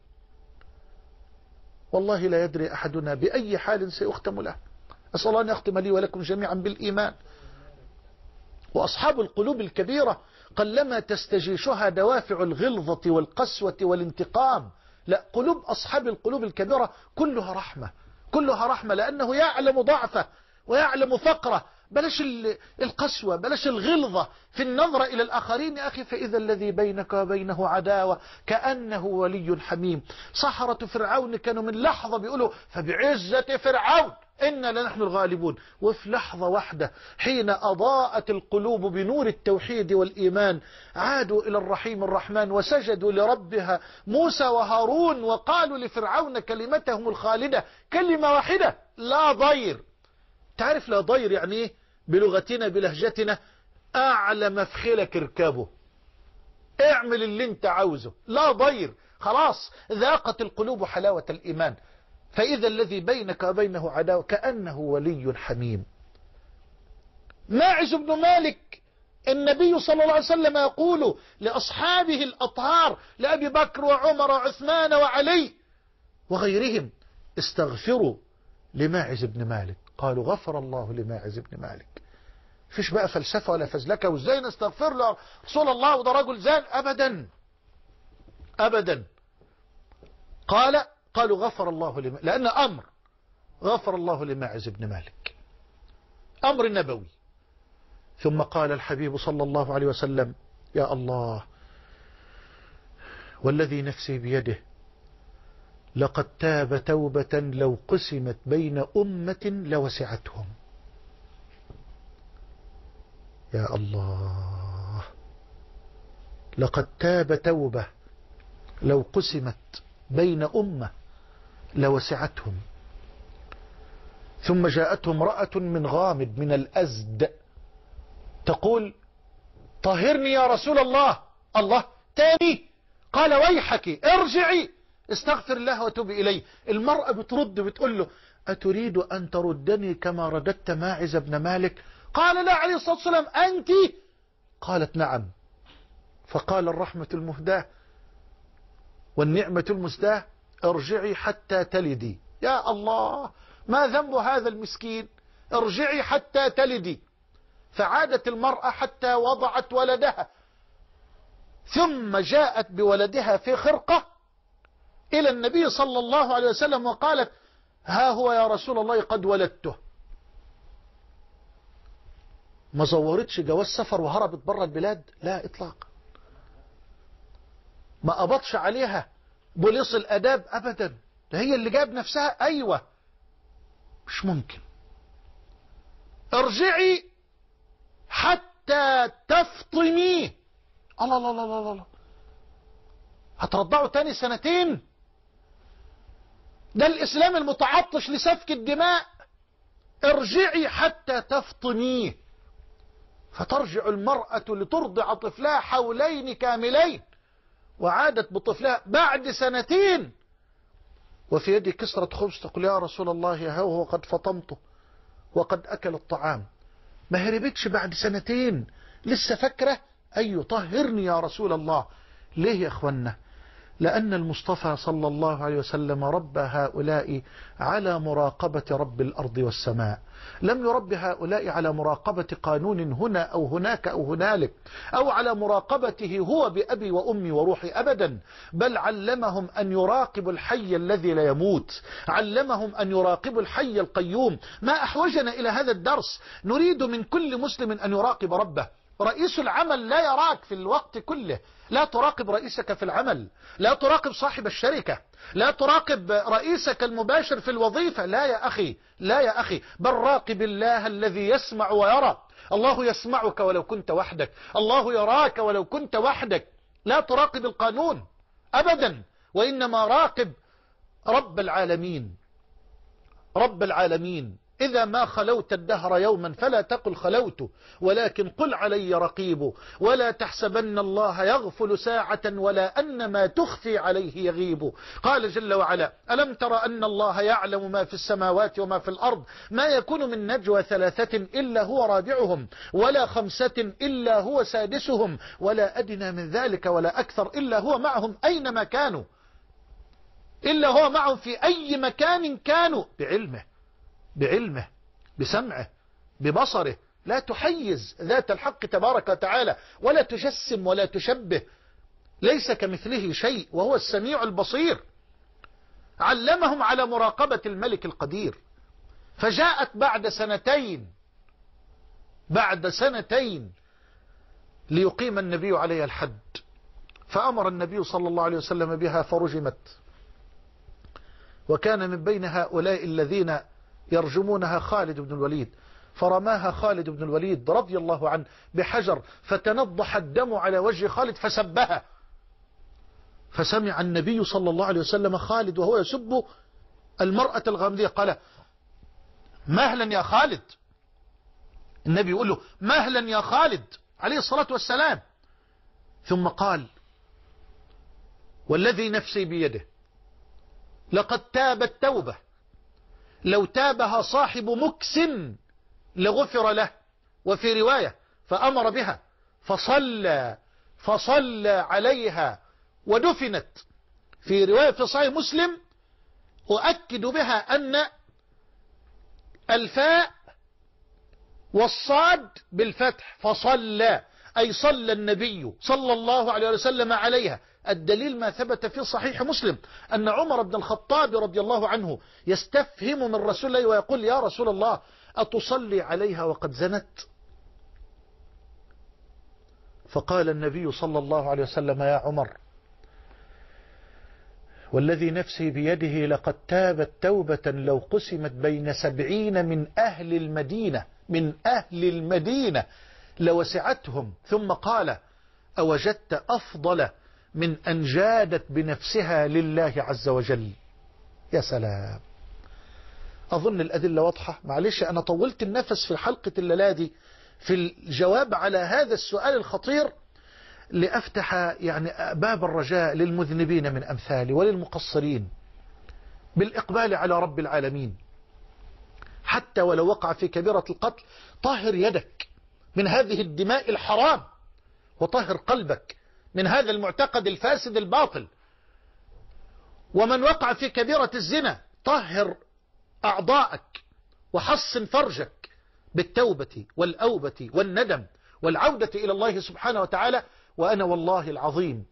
والله لا يدري أحدنا بأي حال سيختم له. أسأل الله أن يختم لي ولكم جميعا بالإيمان. وأصحاب القلوب الكبيرة قلما تستجيشها دوافع الغلظة والقسوة والانتقام. لا، قلوب أصحاب القلوب الكبيرة كلها رحمة، كلها رحمة، لأنه يعلم ضعفه ويعلم فقره. بلاش القسوة، بلاش الغلظة في النظرة إلى الآخرين يا أخي. فإذا الذي بينك وبينه عداوة كأنه ولي حميم. سحرة فرعون كانوا من لحظة بيقولوا فبعزة فرعون إنا لنحن الغالبون، وفي لحظة واحدة حين أضاءت القلوب بنور التوحيد والإيمان عادوا إلى الرحيم الرحمن وسجدوا لربها موسى وهارون وقالوا لفرعون كلمتهم الخالدة، كلمة واحدة لا ضير. تعرف لا ضير يعني ايه بلغتنا بلهجتنا؟ أعلى مفخلك اركبه، اعمل اللي انت عاوزه، لا ضير. خلاص ذاقت القلوب حلاوة الإيمان. فإذا الذي بينك وبينه عداوة كأنه ولي حميم. ماعز بن مالك النبي صلى الله عليه وسلم يقول لأصحابه الأطهار لأبي بكر وعمر وعثمان وعلي وغيرهم استغفروا لماعز بن مالك. قالوا غفر الله لماعز بن مالك. فيش بقى فلسفة ولا فزلكة وازاي نستغفر له رسول الله وده رجل زان، أبدا أبدا. قال قالوا غفر الله لما، لأن أمر غفر الله لماعز بن مالك، أمر نبوي. ثم قال الحبيب صلى الله عليه وسلم يا الله والذي نفسي بيده لقد تاب توبة لو قسمت بين أمة لوسعتهم. يا الله، لقد تاب توبة لو قسمت بين أمة لوسعتهم. ثم جاءتهم امرأة من غامد من الأزد تقول طهرني يا رسول الله. الله تاني؟ قال ويحك ارجعي استغفر الله وتوب إليه. المرأة بترد بتقول له أتريد أن تردني كما رددت ماعز بن مالك؟ قال لا عليه الصلاة والسلام أنت؟ قالت نعم. فقال الرحمة المهداة والنعمة المسداة ارجعي حتى تلدي. يا الله، ما ذنب هذا المسكين؟ ارجعي حتى تلدي. فعادت المرأة حتى وضعت ولدها، ثم جاءت بولدها في خرقة إلى النبي صلى الله عليه وسلم وقالت ها هو يا رسول الله قد ولدته. ما زورتش جواز سفر وهربت برا البلاد، لا إطلاقا. ما قبضش عليها بوليس الأداب أبدا، ده هي اللي جاب نفسها. أيوة مش ممكن. ارجعي حتى تفطميه. الله الله الله الله الله، هترضعوا تاني سنتين؟ ده الإسلام المتعطش لسفك الدماء. ارجعي حتى تفطميه. فترجع المرأة لترضع طفلها حولين كاملين، وعادت بطفلها بعد سنتين وفي يدي كسرة خبز، تقول يا رسول الله ها هو قد فطمته وقد أكل الطعام. ما هربتش بعد سنتين، لسه فاكرة. أي طهرني يا رسول الله. ليه يا أخوانا؟ لأن المصطفى صلى الله عليه وسلم ربى هؤلاء على مراقبة رب الأرض والسماء، لم يربي هؤلاء على مراقبة قانون هنا أو هناك أو هنالك، أو على مراقبته هو بأبي وأمي وروحي أبدا، بل علمهم أن يراقبوا الحي الذي لا يموت، علمهم أن يراقبوا الحي القيوم. ما أحوجنا إلى هذا الدرس؟ نريد من كل مسلم أن يراقب ربه. رئيس العمل لا يراك في الوقت كله، لا تراقب رئيسك في العمل، لا تراقب صاحب الشركة، لا تراقب رئيسك المباشر في الوظيفة. لا يا أخي، لا يا أخي، بل راقب الله الذي يسمع ويرى. الله يسمعك ولو كنت وحدك، الله يراك ولو كنت وحدك. لا تراقب القانون أبدا، وإنما راقب رب العالمين. رب العالمين. إذا ما خلوت الدهر يوما فلا تقل خلوت، ولكن قل علي رقيب. ولا تحسبن الله يغفل ساعة ولا أن ما تخفي عليه يغيب. قال جل وعلا ألم تر أن الله يعلم ما في السماوات وما في الأرض، ما يكون من نجوى ثلاثة إلا هو رابعهم، ولا خمسة إلا هو سادسهم، ولا أدنى من ذلك ولا أكثر إلا هو معهم أينما كانوا، إلا هو معهم في أي مكان كانوا، بعلمه بعلمه بسمعه ببصره. لا تحيز ذات الحق تبارك وتعالى، ولا تجسم ولا تشبه، ليس كمثله شيء وهو السميع البصير. علمهم على مراقبة الملك القدير. فجاءت بعد سنتين بعد سنتين ليقيم النبي عليها الحد، فأمر النبي صلى الله عليه وسلم بها فرجمت. وكان من بين هؤلاء الذين يرجمونها خالد بن الوليد، فرماها خالد بن الوليد رضي الله عنه بحجر، فتنضح الدم على وجه خالد فسبها. فسمع النبي صلى الله عليه وسلم خالد وهو يسب المرأة الغامدية، قال مهلا يا خالد. النبي يقول له مهلا يا خالد عليه الصلاة والسلام. ثم قال والذي نفسي بيده لقد تابت توبة لو تابها صاحب مكس لغفر له. وفي رواية فأمر بها فصلى فصلى عليها ودفنت. في رواية في صحيح مسلم أؤكد بها أن الفاء والصاد بالفتح، فصلى أي صلى النبي صلى الله عليه وسلم عليها. الدليل ما ثبت في صحيح مسلم أن عمر بن الخطاب رضي الله عنه يستفهم من رسول الله ويقول يا رسول الله أتصلي عليها وقد زنت؟ فقال النبي صلى الله عليه وسلم يا عمر والذي نفسي بيده لقد تابت توبة لو قسمت بين سبعين من أهل المدينة من أهل المدينة لوسعتهم. ثم قال أوجدت أفضل من أن جادت بنفسها لله عز وجل؟ يا سلام. أظن الأدلة واضحة. معلش أنا طولت النفس في حلقة الليلة دي في الجواب على هذا السؤال الخطير لأفتح يعني باب الرجاء للمذنبين من أمثالي وللمقصرين بالإقبال على رب العالمين. حتى ولو وقع في كبيرة القتل طهر يدك من هذه الدماء الحرام، وطهر قلبك من هذا المعتقد الفاسد الباطل. ومن وقع في كبيرة الزنا طهر أعضاءك وحصن فرجك بالتوبة والأوبة والندم والعودة إلى الله سبحانه وتعالى. وأنا والله العظيم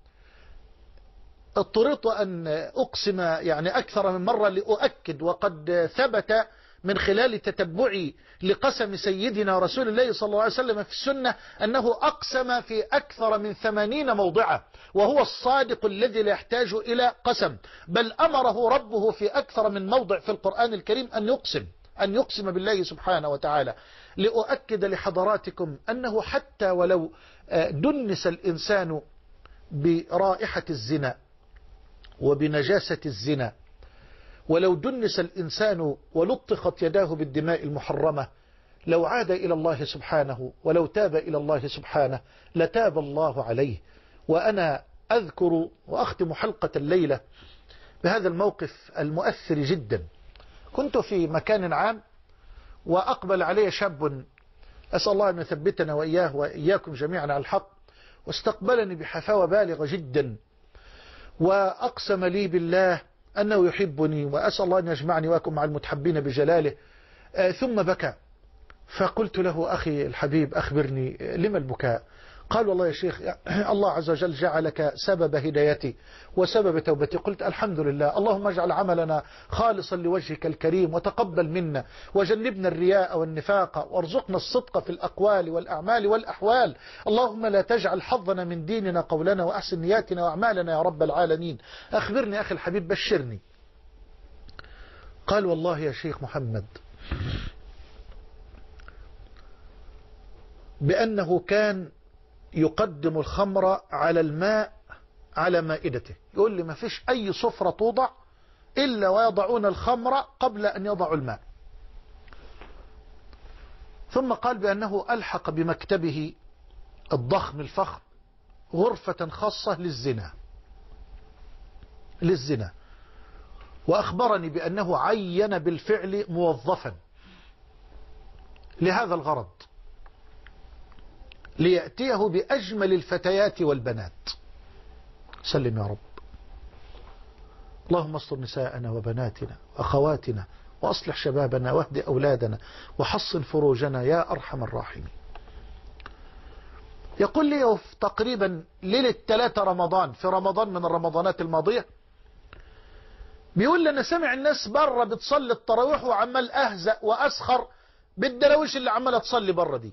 اضطررت أن أقسم يعني أكثر من مرة لأؤكد، وقد ثبت من خلال تتبعي لقسم سيدنا رسول الله صلى الله عليه وسلم في السنة أنه أقسم في أكثر من ثمانين موضعا، وهو الصادق الذي لا يحتاج إلى قسم، بل أمره ربه في أكثر من موضع في القرآن الكريم أن يقسم أن يقسم بالله سبحانه وتعالى. لأؤكد لحضراتكم أنه حتى ولو دنس الإنسان برائحة الزنا وبنجاسة الزنا، ولو دنس الإنسان ولطخت يداه بالدماء المحرمة، لو عاد إلى الله سبحانه ولو تاب إلى الله سبحانه لتاب الله عليه. وأنا أذكر وأختم حلقة الليلة بهذا الموقف المؤثر جدا. كنت في مكان عام وأقبل علي شاب، أسأل الله أن يثبتنا وإياه وإياكم جميعا على الحق، واستقبلني بحفاوة بالغة جدا، وأقسم لي بالله أنه يحبني، وأسأل الله أن يجمعني وأكم مع المتحبين بجلاله. آه ثم بكى، فقلت له أخي الحبيب أخبرني لما البكاء؟ قال والله يا شيخ الله عز وجل جعلك سبب هدايتي وسبب توبتي. قلت الحمد لله، اللهم اجعل عملنا خالصا لوجهك الكريم وتقبل منا، وجنبنا الرياء والنفاق، وارزقنا الصدق في الأقوال والأعمال والأحوال. اللهم لا تجعل حظنا من ديننا قولنا وأحسن نياتنا وأعمالنا يا رب العالمين. أخبرني أخي الحبيب، بشرني. قال والله يا شيخ محمد بأنه كان يقدم الخمر على الماء على مائدته. يقول لي ما فيش أي سفرة توضع إلا ويضعون الخمر قبل أن يضعوا الماء. ثم قال بأنه ألحق بمكتبه الضخم الفخم غرفة خاصة للزنا للزنا وأخبرني بأنه عين بالفعل موظفا لهذا الغرض، ليأتيه بأجمل الفتيات والبنات. سلم يا رب. اللهم استر نساءنا وبناتنا وأخواتنا، وأصلح شبابنا، واهد أولادنا، وحصن فروجنا يا أرحم الراحمين. يقول لي تقريبا ليلة ثلاثة رمضان، في رمضان من الرمضانات الماضية، بيقول لنا سمع الناس برة بتصلي التراويح وعمال أهزأ وأسخر بالدراويش اللي عمالة تصلي برة دي.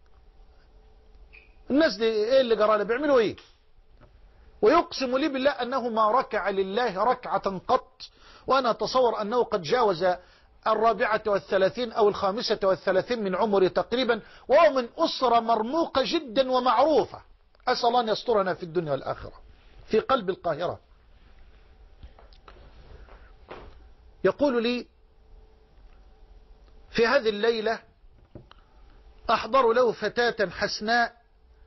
الناس دي ايه اللي جرى لها؟ بيعملوا ايه؟ ويقسم لي بالله أنه ما ركع لله ركعة قط، وأنا أتصور أنه قد جاوز الرابعة والثلاثين أو الخامسة والثلاثين من عمره تقريبا، وهو من أسرة مرموقة جدا ومعروفة. أسأل الله أن يسترنا في الدنيا والآخرة، في قلب القاهرة. يقول لي في هذه الليلة أحضر له فتاة حسناء،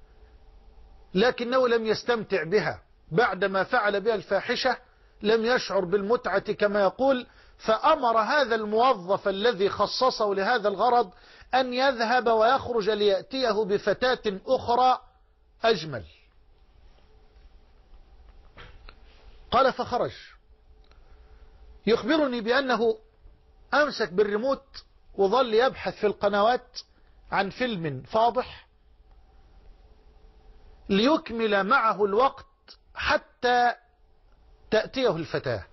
لكنه لم يستمتع بها. بعدما فعل بها الفاحشة لم يشعر بالمتعة كما يقول، فأمر هذا الموظف الذي خصصه لهذا الغرض أن يذهب ويخرج ليأتيه بفتاة أخرى أجمل. قال فخرج. يخبرني بأنه أمسك بالريموت وظل يبحث في القنوات عن فيلم فاضح ليكمل معه الوقت حتى تأتيه الفتاة.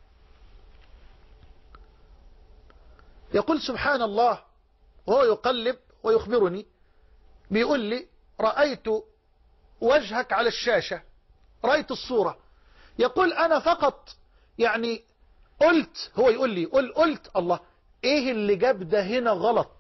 يقول سبحان الله، وهو يقلب ويخبرني، بيقول لي رأيت وجهك على الشاشة، رأيت الصورة. يقول أنا فقط يعني قلت، هو يقول لي قل قلت الله ايه اللي جاب ده هنا غلط،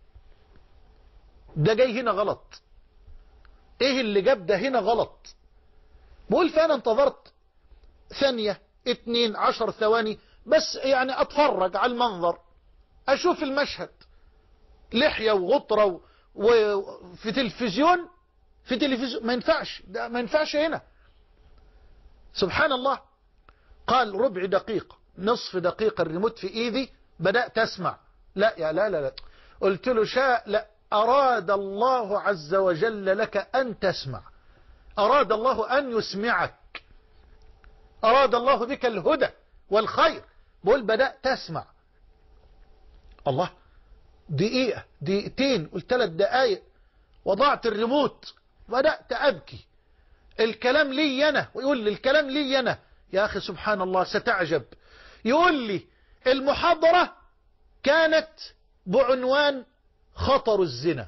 ده جاي هنا غلط، ايه اللي جاب ده هنا غلط. بقول فانا انتظرت ثانية اتنين عشر ثواني بس، يعني اتفرج على المنظر، اشوف المشهد، لحية وغطرة وفي تلفزيون في تلفزيون ما ينفعش، ده ما ينفعش هنا. سبحان الله. قال ربع دقيقة نصف دقيقة الريموت في ايدي، بدأت اسمع. لا يا لا لا لا قلت له شاء لا أراد الله عز وجل لك أن تسمع، أراد الله أن يسمعك، أراد الله بك الهدى والخير. بقول بدأت أسمع. الله، دقيقة دقيقتين، قلت ثلاث دقايق، وضعت الريموت، بدأت أبكي. الكلام لي أنا، ويقول لي الكلام لي أنا. يا أخي سبحان الله ستعجب. يقول لي المحاضرة كانت بعنوان خطر الزنا.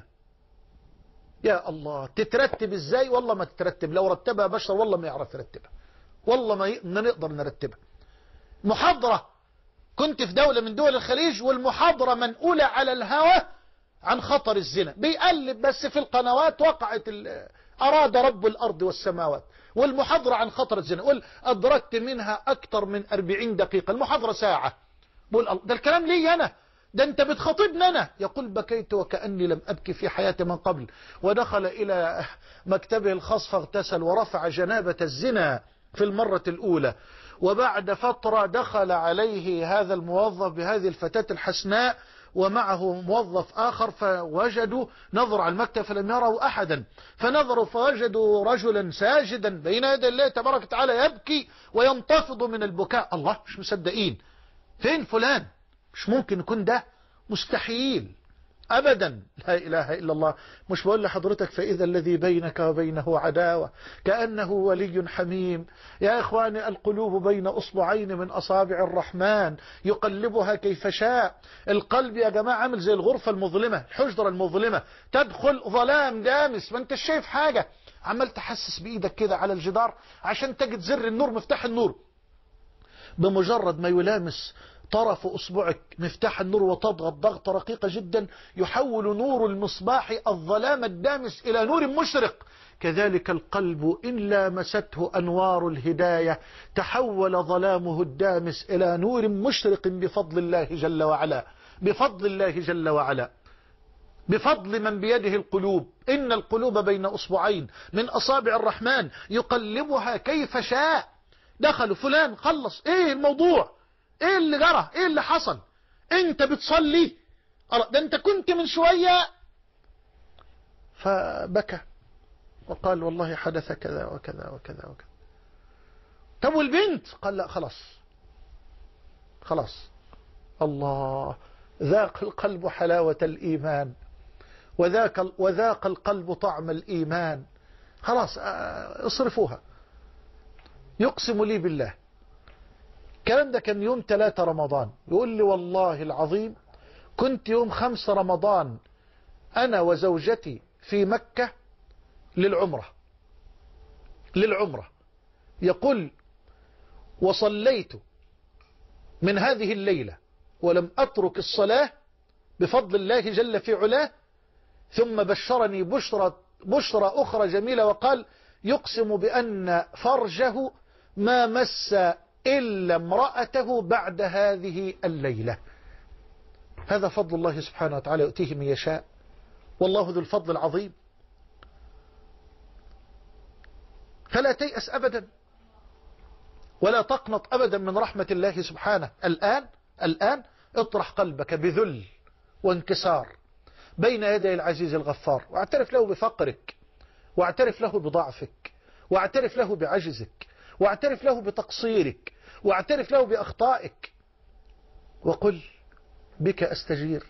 يا الله، تترتب ازاي؟ والله ما تترتب، لو رتبها بشر والله ما يعرف يرتبها، والله ما نقدر نرتبها. محاضرة، كنت في دولة من دول الخليج والمحاضرة منقولة على الهوى عن خطر الزنا، بيقلب بس في القنوات، وقعت أراد رب الأرض والسماوات، والمحاضرة عن خطر الزنا. قل أدركت منها أكثر من أربعين دقيقة، المحاضرة ساعة. بقول ده الكلام لي أنا، ده أنت بتخاطبني أنا. يقول بكيت وكأني لم أبكي في حياتي من قبل. ودخل إلى مكتبه الخاص فاغتسل ورفع جنابة الزنا في المرة الأولى. وبعد فترة دخل عليه هذا الموظف بهذه الفتاة الحسناء ومعه موظف آخر، فوجدوا، نظروا على المكتب فلم يروا أحدا، فنظروا فوجدوا رجلا ساجدا بين يدي الله تبارك وتعالى يبكي وينتفض من البكاء. الله، مش مصدقين، فين فلان؟ مش ممكن يكون ده، مستحيل أبدا. لا إله إلا الله. مش بقول لحضرتك فإذا الذي بينك وبينه عداوة كأنه ولي حميم. يا إخواني، القلوب بين أصبعين من أصابع الرحمن يقلبها كيف شاء. القلب يا جماعة عامل زي الغرفة المظلمة، الحجرة المظلمة، تدخل ظلام دامس، ما انت شايف حاجة، عمال تحسس بإيدك كده على الجدار عشان تجد زر النور، مفتاح النور، بمجرد ما يلامس طرف أصبعك مفتاح النور وتضغط ضغطة رقيقة جدا يحول نور المصباح الظلام الدامس إلى نور مشرق. كذلك القلب إن لامسته أنوار الهداية تحول ظلامه الدامس إلى نور مشرق بفضل الله جل وعلا، بفضل الله جل وعلا، بفضل من بيده القلوب. إن القلوب بين أصبعين من أصابع الرحمن يقلبها كيف شاء. دخلوا فلان، خلص، ايه الموضوع؟ ايه اللي جرى؟ ايه اللي حصل؟ انت بتصلي؟ ده انت كنت من شوية. فبكى وقال والله حدث كذا وكذا وكذا وكذا. طب والبنت؟ قال لا، خلاص خلاص. الله، ذاق القلب حلاوة الإيمان، وذاك وذاق القلب طعم الإيمان. خلاص اصرفوها. يقسم لي بالله، الكلام ده كان يوم ثلاثة رمضان، يقول لي والله العظيم كنت يوم خمسة رمضان أنا وزوجتي في مكة للعمرة للعمرة يقول وصليت من هذه الليلة ولم أترك الصلاة بفضل الله جل في علاه، ثم بشرني بشرة, بشرة أخرى جميلة وقال يقسم بأن فرجه ما مس إلا امرأته بعد هذه الليلة. هذا فضل الله سبحانه وتعالى يؤتيه من يشاء، والله ذو الفضل العظيم. فلا تيأس أبدا ولا تقنط أبدا من رحمة الله سبحانه. الآن الآن اطرح قلبك بذل وانكسار بين يدي العزيز الغفار، واعترف له بفقرك، واعترف له بضعفك، واعترف له بعجزك، واعترف له بتقصيرك، واعترف له بأخطائك، وقل بك أستجير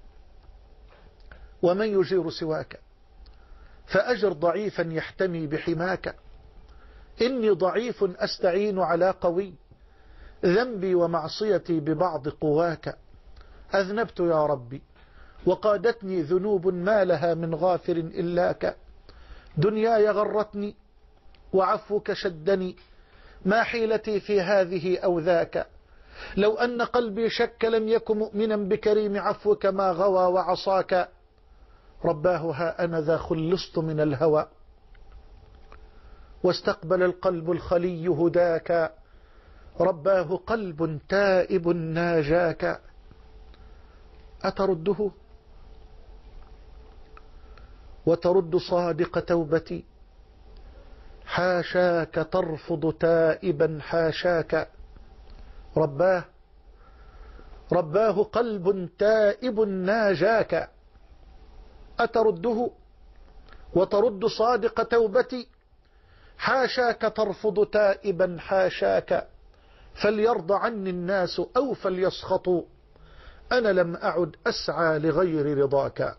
ومن يجير سواك، فأجر ضعيفا يحتمي بحماك. إني ضعيف أستعين على قوي، ذنبي ومعصيتي ببعض قواك. أذنبت يا ربي وقادتني ذنوب ما لها من غافر إلاك. دنياي غرتني وعفوك شدني، ما حيلتي في هذه أو ذاك. لو أن قلبي شك لم يكن مؤمنا بكريم عفوك ما غوى وعصاك. رباه ها أنا ذا خلصت من الهوى، واستقبل القلب الخلي هداك. رباه قلب تائب ناجاك. أترده وترد صادق توبتي؟ حاشاك ترفض تائبا حاشاك. رباه رباه قلب تائب ناجاك. أترده وترد صادق توبتي؟ حاشاك ترفض تائبا حاشاك. فليرضى عني الناس أو فليسخطوا، أنا لم أعد أسعى لغير رضاك.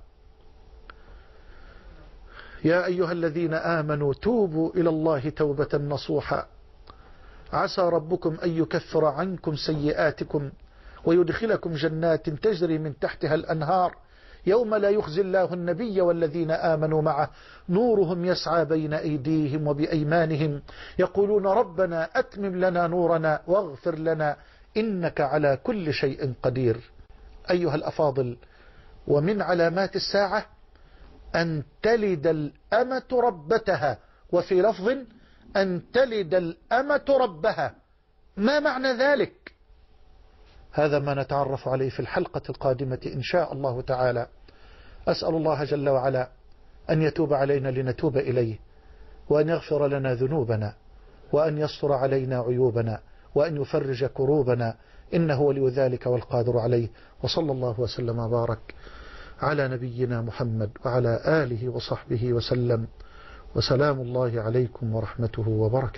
يا أيها الذين آمنوا توبوا إلى الله توبة نصوحا، عسى ربكم أن يكفر عنكم سيئاتكم ويدخلكم جنات تجري من تحتها الأنهار يوم لا يخزي الله النبي والذين آمنوا معه نورهم يسعى بين أيديهم وبأيمانهم يقولون ربنا أتمم لنا نورنا واغفر لنا إنك على كل شيء قدير. أيها الأفاضل، ومن علامات الساعة أن تلد الأمة ربتها، وفي لفظ أن تلد الأمة ربها. ما معنى ذلك؟ هذا ما نتعرف عليه في الحلقة القادمة إن شاء الله تعالى. أسأل الله جل وعلا أن يتوب علينا لنتوب إليه، وأن يغفر لنا ذنوبنا، وأن يستر علينا عيوبنا، وأن يفرج كروبنا، إنه ولي ذلك والقادر عليه. وصلى الله وسلم وبارك على نبينا محمد وعلى آله وصحبه وسلم، وسلام الله عليكم ورحمته وبركاته.